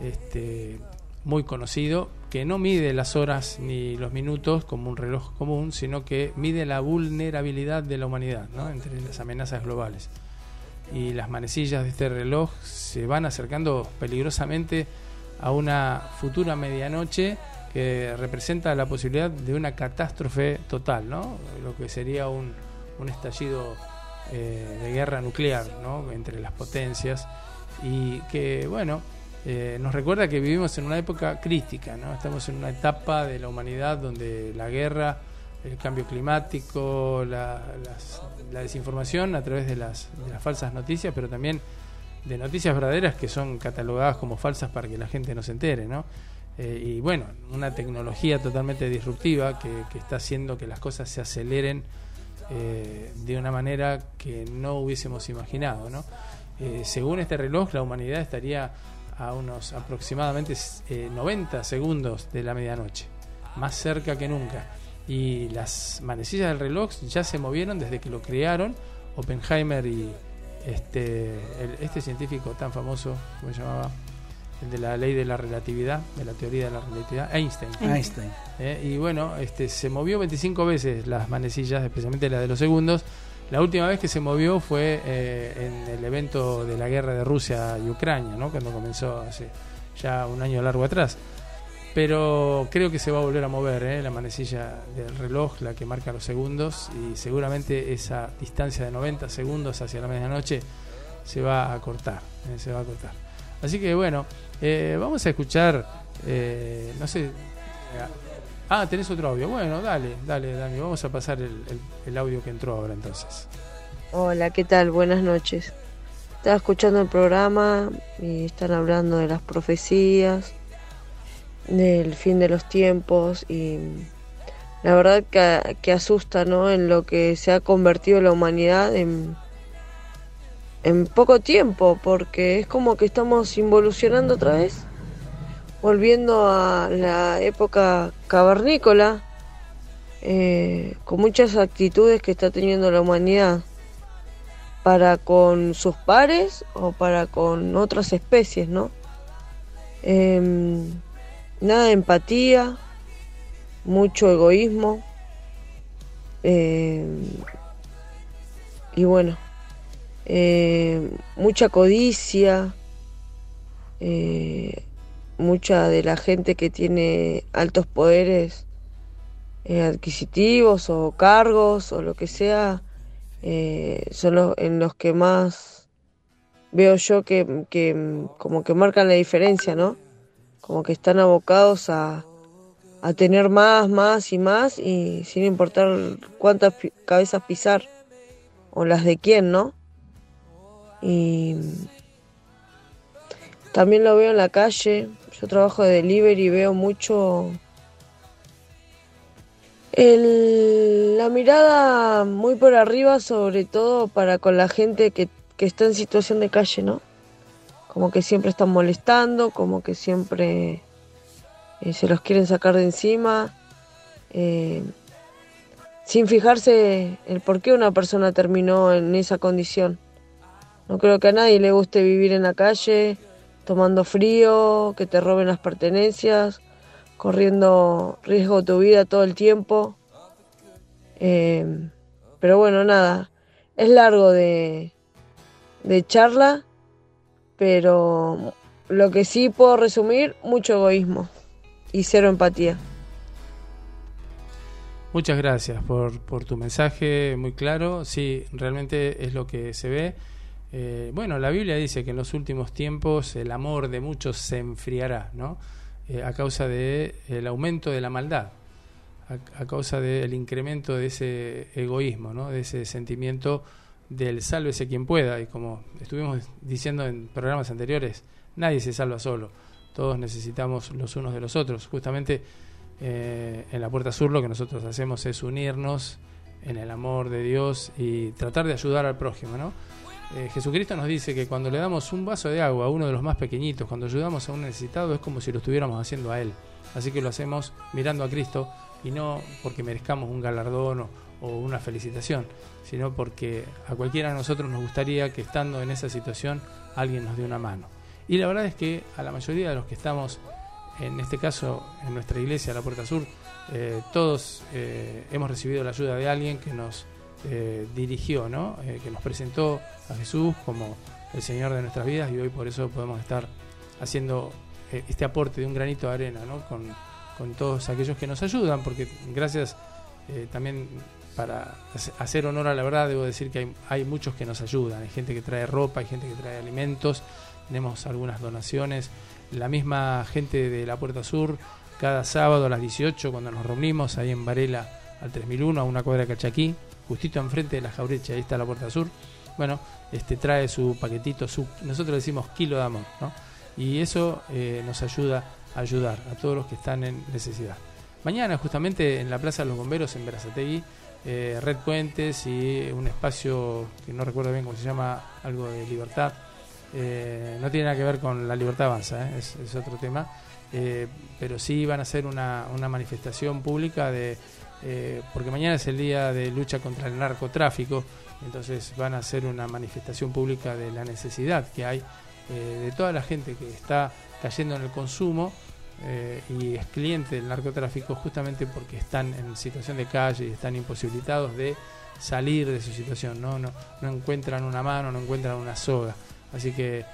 D: muy conocido, que no mide las horas ni los minutos como un reloj común, sino que mide la vulnerabilidad de la humanidad, ¿no? Entre las amenazas globales. Y las manecillas de este reloj se van acercando peligrosamente a una futura medianoche que representa la posibilidad de una catástrofe total, ¿no? Lo que sería un estallido de guerra nuclear, ¿no? Entre las potencias, y que bueno, nos recuerda que vivimos en una época crítica, ¿no? Estamos en una etapa de la humanidad donde la guerra, el cambio climático, la desinformación a través de las falsas noticias, pero también de noticias verdaderas que son catalogadas como falsas para que la gente no se entere, ¿no? Y bueno, una tecnología totalmente disruptiva que está haciendo que las cosas se aceleren de una manera que no hubiésemos imaginado, ¿no? Según este reloj, la humanidad estaría a unos aproximadamente 90 segundos de la medianoche, más cerca que nunca. Y las manecillas del reloj ya se movieron desde que lo crearon Oppenheimer y este científico tan famoso, ¿cómo se llamaba? El de la ley de la relatividad, de la teoría de la relatividad, Einstein. Y bueno, se movió 25 veces las manecillas, especialmente la de los segundos. La última vez que se movió fue en el evento de la guerra de Rusia y Ucrania, ¿no? Cuando comenzó hace ya un año largo atrás. Pero creo que se va a volver a mover, la manecilla del reloj, la que marca los segundos, y seguramente esa distancia de 90 segundos hacia la medianoche se va a cortar, Así que bueno, vamos a escuchar, no sé... tenés otro audio. Bueno, dale, Dami, vamos a pasar el audio que entró ahora entonces.
J: Hola, ¿qué tal? Buenas noches. Estaba escuchando el programa y están hablando de las profecías, del fin de los tiempos, y la verdad que asusta, ¿no? En lo que se ha convertido la humanidad en poco tiempo, porque es como que estamos involucionando otra vez, volviendo a la época cavernícola, con muchas actitudes que está teniendo la humanidad para con sus pares o para con otras especies, ¿no? Nada de empatía, mucho egoísmo, y bueno, mucha codicia, mucha de la gente que tiene altos poderes adquisitivos o cargos o lo que sea, son en los que más veo yo que como que marcan la diferencia, ¿no? Como que están abocados a tener más y más, y sin importar cuántas cabezas pisar o las de quién, ¿no? Y también lo veo en la calle. Yo trabajo de delivery y veo mucho la mirada muy por arriba, sobre todo para con la gente que está en situación de calle, ¿no? Como que siempre están molestando, como que siempre se los quieren sacar de encima, sin fijarse el por qué una persona terminó en esa condición. No creo que a nadie le guste vivir en la calle, tomando frío, que te roben las pertenencias, corriendo riesgo de tu vida todo el tiempo. Pero bueno, nada, es largo de charla, pero lo que sí puedo resumir, mucho egoísmo y cero empatía.
D: Muchas gracias por tu mensaje muy claro. Sí, realmente es lo que se ve. Bueno, la Biblia dice que en los últimos tiempos el amor de muchos se enfriará, ¿no? A causa del aumento de la maldad, a causa del incremento de ese egoísmo, ¿no? De ese sentimiento del sálvese quien pueda. Y como estuvimos diciendo en programas anteriores, nadie se salva solo, todos necesitamos los unos de los otros. Justamente en la Puerta Sur lo que nosotros hacemos es unirnos en el amor de Dios y tratar de ayudar al prójimo, ¿no? Jesucristo nos dice que cuando le damos un vaso de agua a uno de los más pequeñitos, cuando ayudamos a un necesitado, es como si lo estuviéramos haciendo a Él. Así que lo hacemos mirando a Cristo, y no porque merezcamos un galardón o una felicitación, sino porque a cualquiera de nosotros nos gustaría que, estando en esa situación, alguien nos dé una mano. Y la verdad es que a la mayoría de los que estamos, en este caso en nuestra iglesia, la Puerta Sur, todos hemos recibido la ayuda de alguien que nos dirigió, ¿no? Que nos presentó a Jesús como el Señor de nuestras vidas, y hoy por eso podemos estar haciendo este aporte de un granito de arena, ¿no? Con todos aquellos que nos ayudan, porque gracias también, para hacer honor a la verdad, debo decir que hay muchos que nos ayudan. Hay gente que trae ropa, hay gente que trae alimentos, tenemos algunas donaciones. La misma gente de la Puerta Sur, cada sábado a las 18, cuando nos reunimos ahí en Varela al 3001, a una cuadra de Calchaquí, justito enfrente de la Jaureche, ahí está la Puerta Sur. Bueno, trae su paquetito, nosotros decimos kilo de amor, ¿no? Y eso nos ayuda a ayudar a todos los que están en necesidad. Mañana, justamente en la Plaza de los Bomberos en Berazategui, Red Puentes y un espacio que no recuerdo bien cómo se llama, algo de libertad, no tiene nada que ver con la Libertad Avanza, es otro tema, pero sí van a hacer una manifestación pública porque mañana es el día de lucha contra el narcotráfico. Entonces van a hacer una manifestación pública de la necesidad que hay de toda la gente que está cayendo en el consumo y es cliente del narcotráfico, justamente porque están en situación de calle y están imposibilitados de salir de su situación, no encuentran una mano, no encuentran una soga. Así que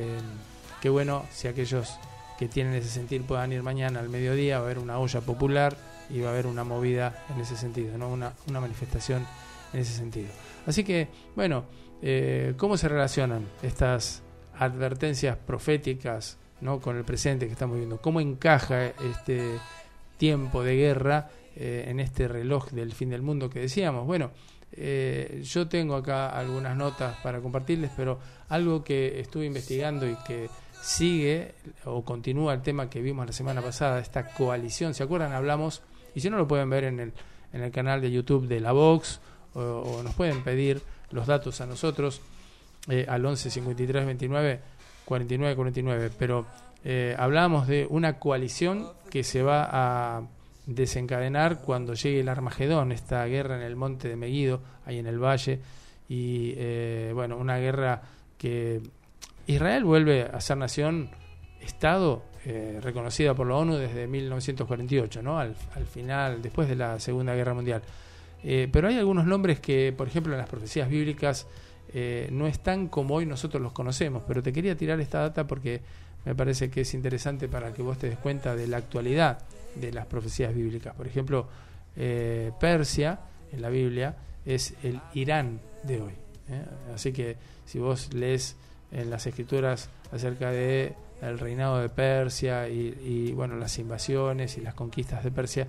D: qué bueno si aquellos que tienen ese sentir puedan ir mañana al mediodía. Va a haber una olla popular y va a haber una movida en ese sentido, ¿no? Una manifestación en ese sentido. Así que, bueno, ¿cómo se relacionan estas advertencias proféticas, ¿no?, con el presente que estamos viviendo. ¿Cómo encaja este tiempo de guerra en este reloj del fin del mundo que decíamos? Bueno, yo tengo acá algunas notas para compartirles, pero algo que estuve investigando y que sigue o continúa el tema que vimos la semana pasada, esta coalición. ¿Se acuerdan? Hablamos, y si no lo pueden ver en el canal de YouTube de La Vox, o nos pueden pedir los datos a nosotros al 11 53 29 49 49, pero hablamos de una coalición que se va a desencadenar cuando llegue el Armagedón, esta guerra en el monte de Megiddo, ahí en el valle, y bueno, una guerra que Israel vuelve a ser nación, Estado, reconocida por la ONU desde 1948, ¿no? Al final, después de la Segunda Guerra Mundial. Pero hay algunos nombres que, por ejemplo, en las profecías bíblicas no están como hoy nosotros los conocemos, pero te quería tirar esta data porque me parece que es interesante para que vos te des cuenta de la actualidad de las profecías bíblicas. Por ejemplo, Persia, en la Biblia, es el Irán de hoy. Así que si vos lees en las escrituras acerca de el reinado de Persia y bueno, las invasiones y las conquistas de Persia,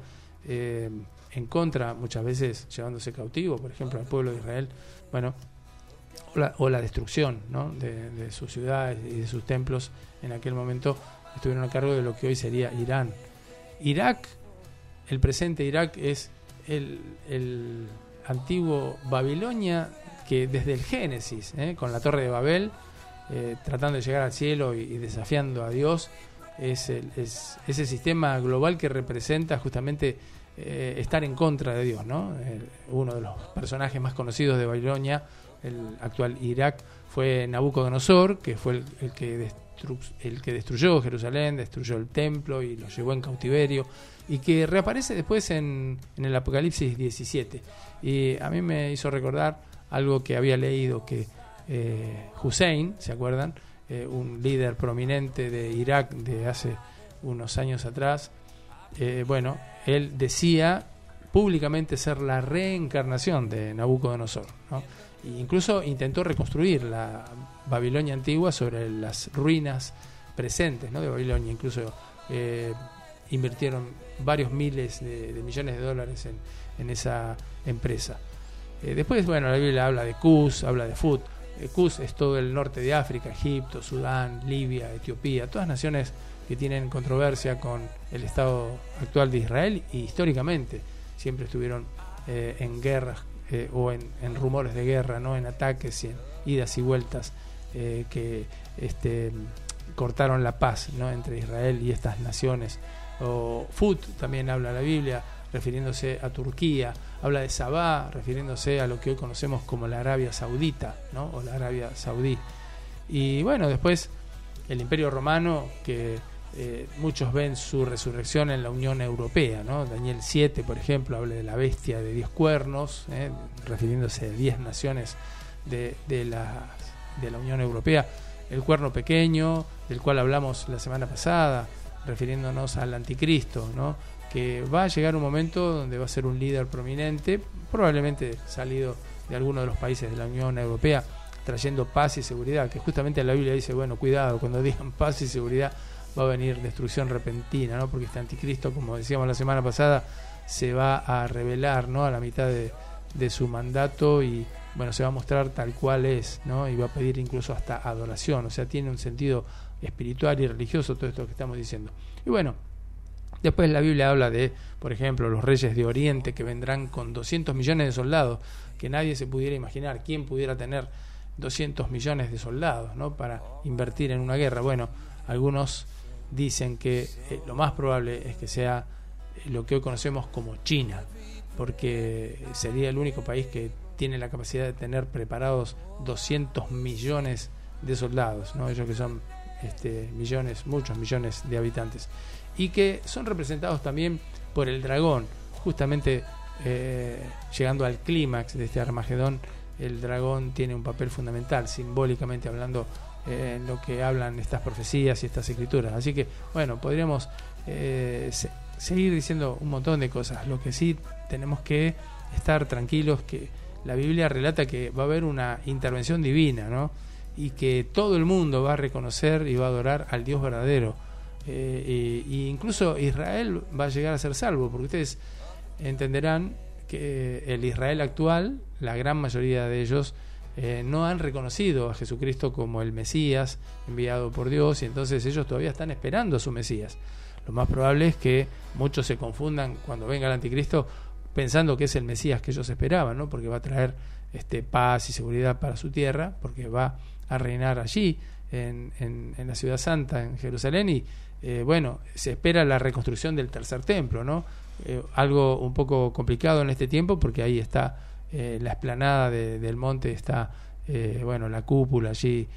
D: en contra, muchas veces llevándose cautivo, por ejemplo, al pueblo de Israel, bueno, o la destrucción, ¿no?, de sus ciudades y de sus templos, en aquel momento estuvieron a cargo de lo que hoy sería Irán. Irak, el presente Irak, es el antiguo Babilonia, que desde el Génesis, con la Torre de Babel, tratando de llegar al cielo y desafiando a Dios, es ese sistema global que representa justamente estar en contra de Dios, ¿no? Uno de los personajes más conocidos de Babilonia, el actual Irak, fue Nabucodonosor, que fue el que destruyó Jerusalén, destruyó el templo y lo llevó en cautiverio, y que reaparece después en el Apocalipsis 17. Y a mí me hizo recordar algo que había leído, que Hussein, ¿se acuerdan? Un líder prominente de Irak de hace unos años atrás, bueno, él decía públicamente ser la reencarnación de Nabucodonosor, ¿no? E incluso intentó reconstruir la Babilonia antigua sobre las ruinas presentes, ¿no?, de Babilonia. Incluso invirtieron varios miles de millones de dólares en esa empresa. Después, bueno, la Biblia habla de Cus, habla de Fut. Cus es todo el norte de África, Egipto, Sudán, Libia, Etiopía, todas naciones que tienen controversia con el estado actual de Israel, y históricamente siempre estuvieron en guerras o en rumores de guerra, ¿no?, en ataques y en idas y vueltas que cortaron la paz, ¿no?, entre Israel y estas naciones. O Fut también habla la Biblia, refiriéndose a Turquía. Habla de Sabá, refiriéndose a lo que hoy conocemos como la Arabia Saudita, ¿no?, o la Arabia Saudí. Y bueno, después el Imperio Romano, que muchos ven su resurrección en la Unión Europea, ¿no? Daniel 7, por ejemplo, habla de la bestia de 10 cuernos, refiriéndose a 10 naciones de la Unión Europea. El cuerno pequeño, del cual hablamos la semana pasada, refiriéndonos al anticristo, ¿no?, que va a llegar un momento donde va a ser un líder prominente, probablemente salido de alguno de los países de la Unión Europea, trayendo paz y seguridad, que justamente la Biblia dice, bueno, cuidado, cuando digan paz y seguridad va a venir destrucción repentina, ¿no?, porque este anticristo, como decíamos la semana pasada, se va a revelar, ¿no?, a la mitad de su mandato, y bueno, se va a mostrar tal cual es, ¿no?, y va a pedir incluso hasta adoración. O sea, tiene un sentido espiritual y religioso todo esto que estamos diciendo. Y bueno, después la Biblia habla de, por ejemplo, los reyes de Oriente, que vendrán con 200 millones de soldados, que nadie se pudiera imaginar. ¿Quién pudiera tener 200 millones de soldados, ¿no?, para invertir en una guerra? Bueno, algunos dicen que lo más probable es que sea lo que hoy conocemos como China, porque sería el único país que tiene la capacidad de tener preparados 200 millones de soldados, ¿no?, ellos que son millones, muchos millones de habitantes, y que son representados también por el dragón. Justamente llegando al clímax de este Armagedón, el dragón tiene un papel fundamental, simbólicamente hablando, en lo que hablan estas profecías y estas escrituras. Así que, bueno, podríamos seguir diciendo un montón de cosas. Lo que sí tenemos que estar tranquilos, que la Biblia relata que va a haber una intervención divina, ¿no?, y que todo el mundo va a reconocer y va a adorar al Dios verdadero. Y incluso Israel va a llegar a ser salvo, porque ustedes entenderán que el Israel actual, la gran mayoría de ellos, no han reconocido a Jesucristo como el Mesías enviado por Dios, y entonces ellos todavía están esperando a su Mesías. Lo más probable es que muchos se confundan cuando venga el anticristo pensando que es el Mesías que ellos esperaban, ¿no? Porque va a traer paz y seguridad para su tierra, porque va a reinar allí en la ciudad santa, en Jerusalén, y bueno, se espera la reconstrucción del tercer templo, ¿no? Algo un poco complicado en este tiempo, porque ahí está la explanada del monte, está bueno, la cúpula allí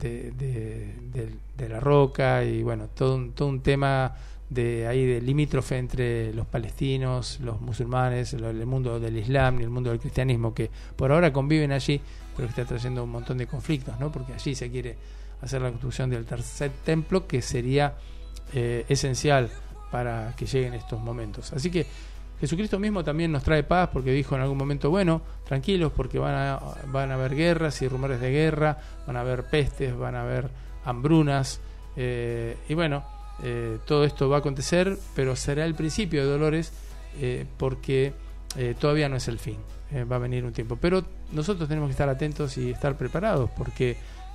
D: de la roca, y bueno, todo un tema de limítrofe entre los palestinos, los musulmanes, el mundo del Islam y el mundo del cristianismo, que por ahora conviven allí, pero que está trayendo un montón de conflictos, ¿no? Porque allí se quiere hacer la construcción del tercer templo, que sería esencial para que lleguen estos momentos. Así que Jesucristo mismo también nos trae paz, porque dijo en algún momento, bueno, tranquilos, porque van a haber guerras y rumores de guerra, van a haber pestes, van a haber hambrunas, y bueno, todo esto va a acontecer, pero será el principio de dolores, porque todavía no es el fin. Va a venir un tiempo, pero nosotros tenemos que estar atentos y estar preparados, porque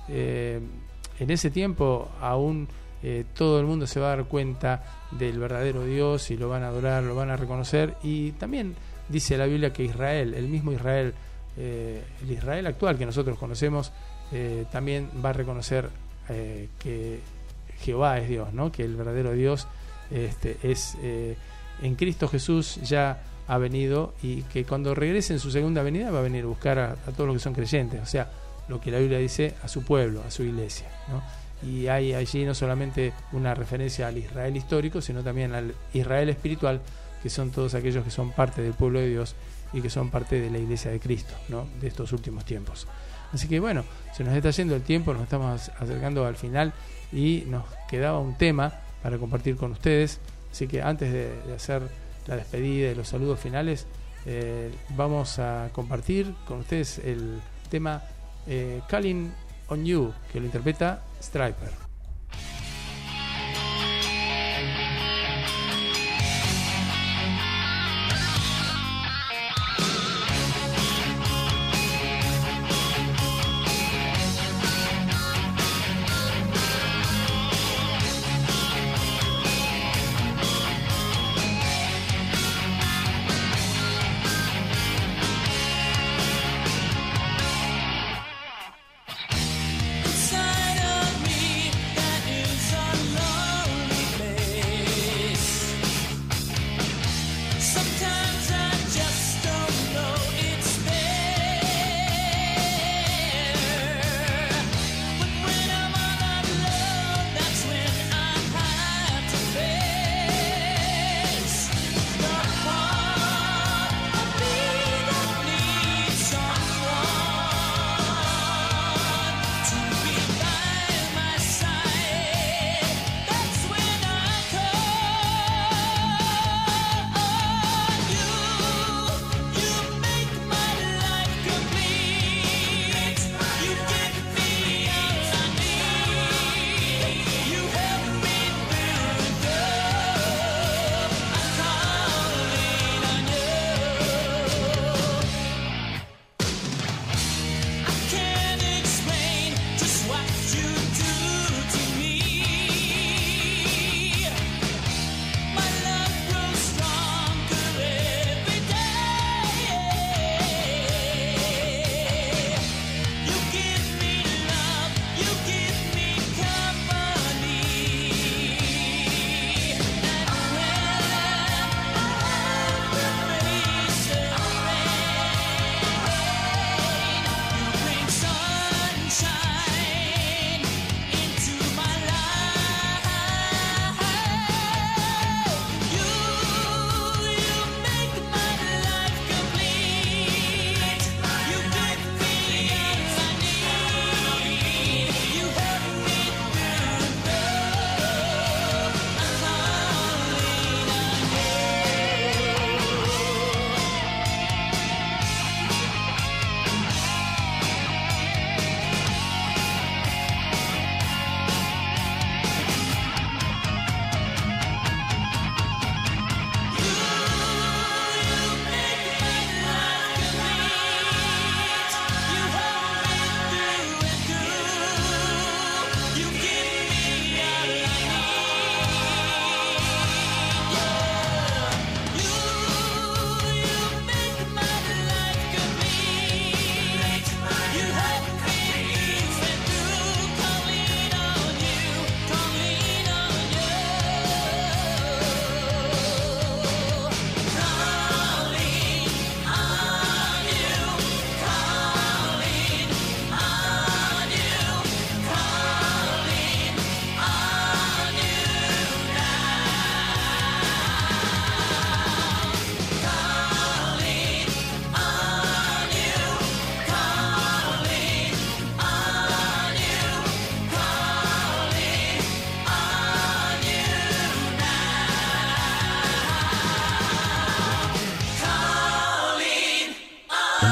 D: en ese tiempo aún todo el mundo se va a dar cuenta del verdadero Dios, y lo van a adorar, lo van a reconocer. Y también dice la Biblia que Israel, el mismo Israel, el Israel actual que nosotros conocemos, también va a reconocer que Jehová es Dios, ¿no? Que el verdadero Dios es en Cristo Jesús ya ha venido, y que cuando regrese en su segunda venida va a venir a buscar a todos los que son creyentes, o sea, lo que la Biblia dice, a su pueblo, a su iglesia, ¿no? Y hay allí no solamente una referencia al Israel histórico, sino también al Israel espiritual, que son todos aquellos que son parte del pueblo de Dios y que son parte de la iglesia de Cristo, ¿no? De estos últimos tiempos. Así que bueno, se nos está yendo el tiempo, nos estamos acercando al final, y nos quedaba un tema para compartir con ustedes. Así que antes de hacer la despedida y los saludos finales, vamos a compartir con ustedes el tema Calling on You, que lo interpreta Stryper.
B: Inside of me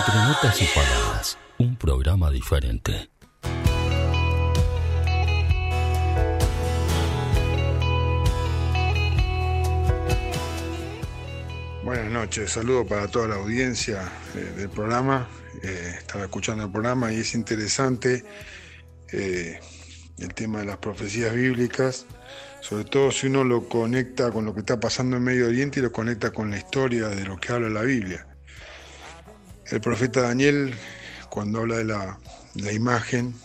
A: Entre notas y palabras, un programa diferente.
K: Buenas noches, saludo para toda la audiencia del programa. Estaba escuchando el programa y es interesante el tema de las profecías bíblicas, sobre todo si uno lo conecta con lo que está pasando en Medio Oriente y lo conecta con la historia de lo que habla la Biblia. El profeta Daniel, cuando habla de la imagen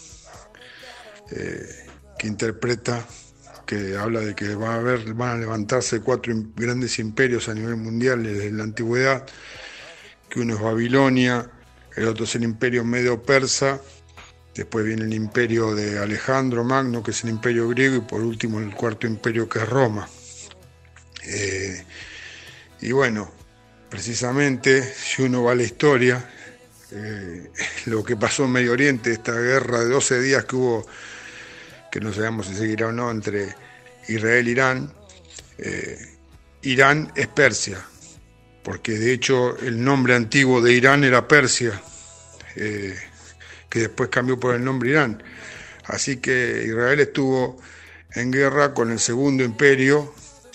K: que interpreta, que habla de que van a levantarse 4 grandes imperios a nivel mundial desde la antigüedad, que uno es Babilonia, el otro es el imperio medo-persa, después viene el imperio de Alejandro Magno, que es el imperio griego, y por último el cuarto imperio, que es Roma. Y bueno, precisamente si uno va a la historia, lo que pasó en Medio Oriente, esta guerra de 12 días que hubo, que no sabemos si seguirá o no, entre Israel e Irán. Irán es Persia, porque de hecho el nombre antiguo de Irán era Persia, que después cambió por el nombre Irán. Así que Israel estuvo en guerra con el segundo imperio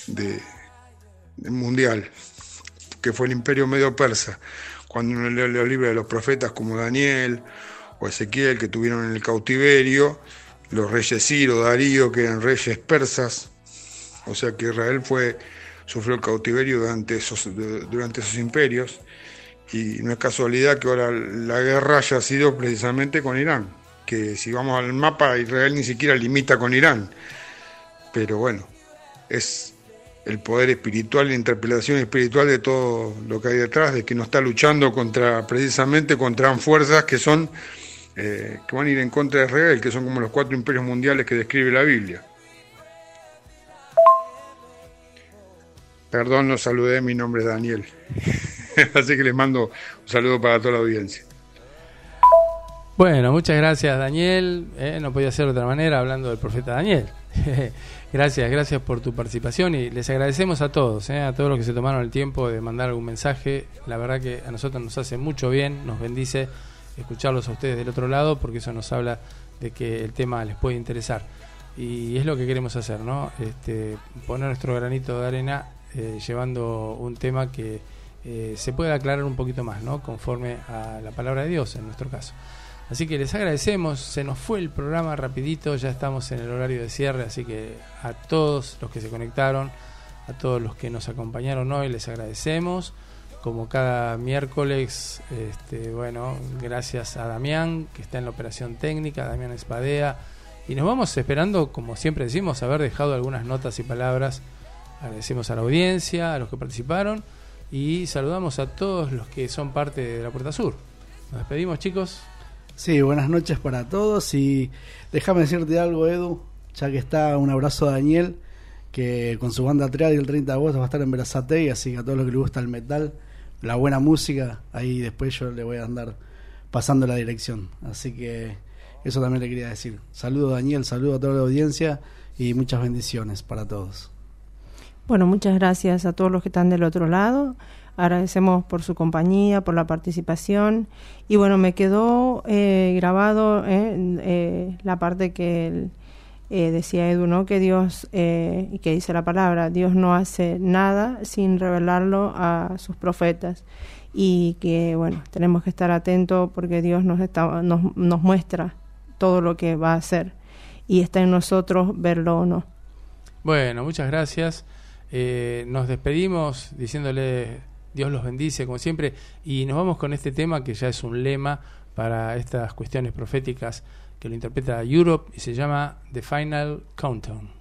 K: mundial, que fue el imperio medo-persa. Cuando uno lee los libros de los profetas como Daniel o Ezequiel, que tuvieron en el cautiverio, los reyes Ciro, Darío, que eran reyes persas, o sea que Israel sufrió el cautiverio durante esos imperios, y no es casualidad que ahora la guerra haya sido precisamente con Irán, que si vamos al mapa, Israel ni siquiera limita con Irán, pero bueno, es el poder espiritual, la interpretación espiritual de todo lo que hay detrás, de que no está luchando precisamente contra fuerzas que son que van a ir en contra de Israel, que son como los 4 imperios mundiales que describe la Biblia. Perdón, no saludé, mi nombre es Daniel. Así que les mando un saludo para toda la audiencia.
D: Bueno, muchas gracias, Daniel. No podía ser de otra manera hablando del profeta Daniel. Gracias por tu participación y les agradecemos a todos los que se tomaron el tiempo de mandar algún mensaje. La verdad que a nosotros nos hace mucho bien, nos bendice escucharlos a ustedes del otro lado, porque eso nos habla de que el tema les puede interesar y es lo que queremos hacer, ¿no? Poner nuestro granito de arena llevando un tema que se pueda aclarar un poquito más, ¿no? Conforme a la palabra de Dios en nuestro caso. Así que les agradecemos, se nos fue el programa rapidito, ya estamos en el horario de cierre, así que a todos los que se conectaron, a todos los que nos acompañaron hoy, les agradecemos. Como cada miércoles, gracias a Damián, que está en la operación técnica, Damián Espadea, y nos vamos esperando, como siempre decimos, haber dejado algunas notas y palabras. Agradecemos a la audiencia, a los que participaron, y saludamos a todos los que son parte de la Puerta Sur. Nos despedimos, chicos.
H: Sí, buenas noches para todos, y déjame decirte algo, Edu, ya que está, un abrazo a Daniel, que con su banda Trial el 30 de agosto va a estar en Berazategui, así que a todos los que les gusta el metal, la buena música, ahí después yo le voy a andar pasando la dirección, así que eso también le quería decir. Saludo, Daniel, saludo a toda la audiencia y muchas bendiciones para todos.
F: Bueno, muchas gracias a todos los que están del otro lado. Agradecemos por su compañía, por la participación. Y bueno, me quedó grabado la parte que decía Edu, ¿no? Que Dios, y que dice la palabra, Dios no hace nada sin revelarlo a sus profetas. Y que, bueno, tenemos que estar atentos porque Dios nos muestra todo lo que va a hacer. Y está en nosotros verlo o no.
D: Bueno, muchas gracias. Nos despedimos diciéndole Dios los bendice como siempre, y nos vamos con este tema que ya es un lema para estas cuestiones proféticas, que lo interpreta Europe y se llama The Final Countdown.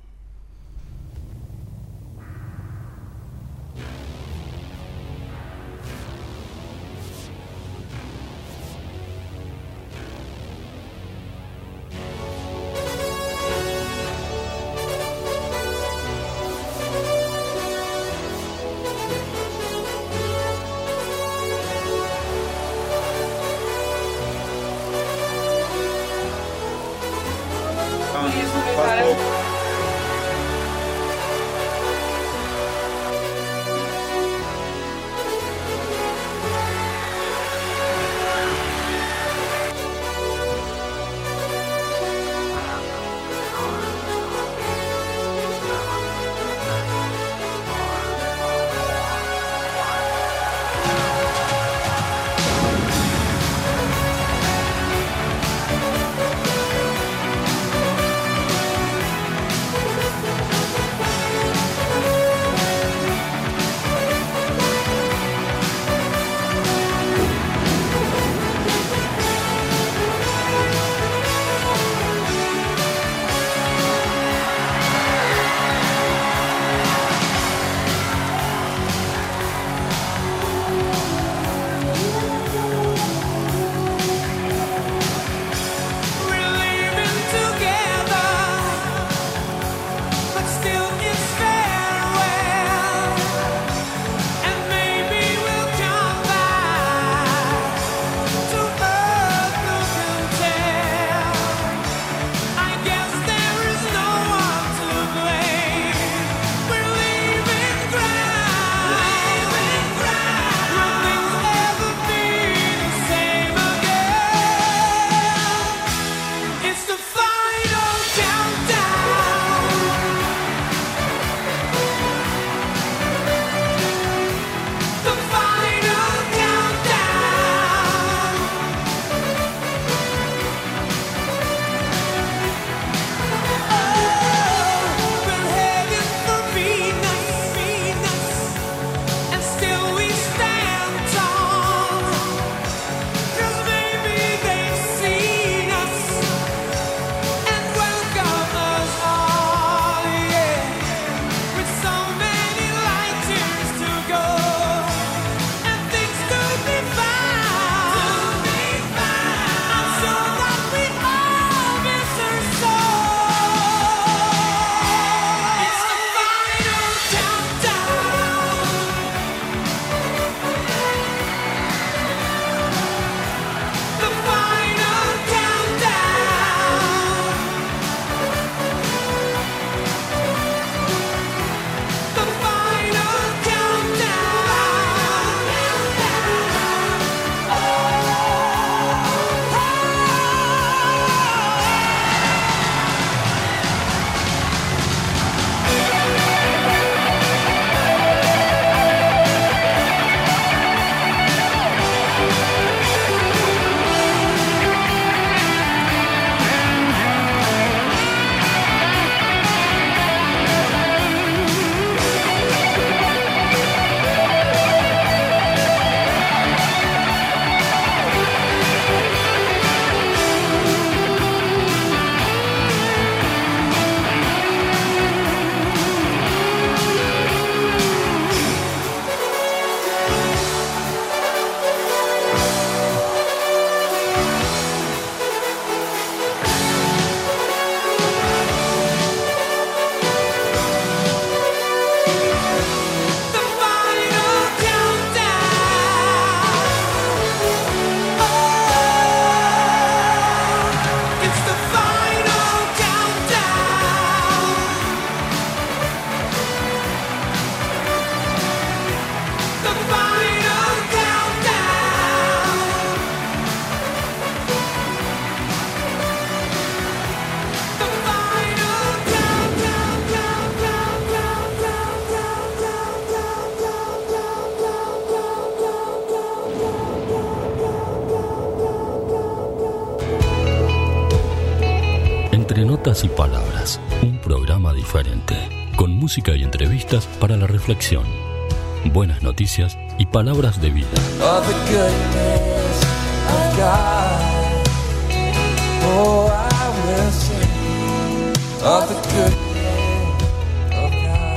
A: Notas y Palabras, un programa diferente, con música y entrevistas para la reflexión, buenas noticias y palabras de vida.
B: Of the goodness of God. Oh, I will sing of the goodness of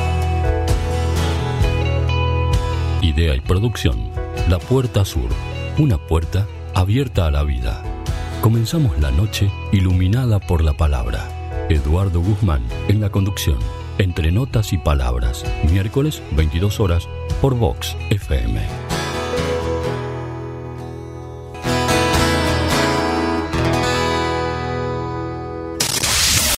B: God.
A: Idea y producción, La Puerta Sur, una puerta abierta a la vida. Comenzamos la noche iluminada por la palabra. Eduardo Guzmán en la conducción, entre notas y palabras, miércoles 22 horas por Vox FM.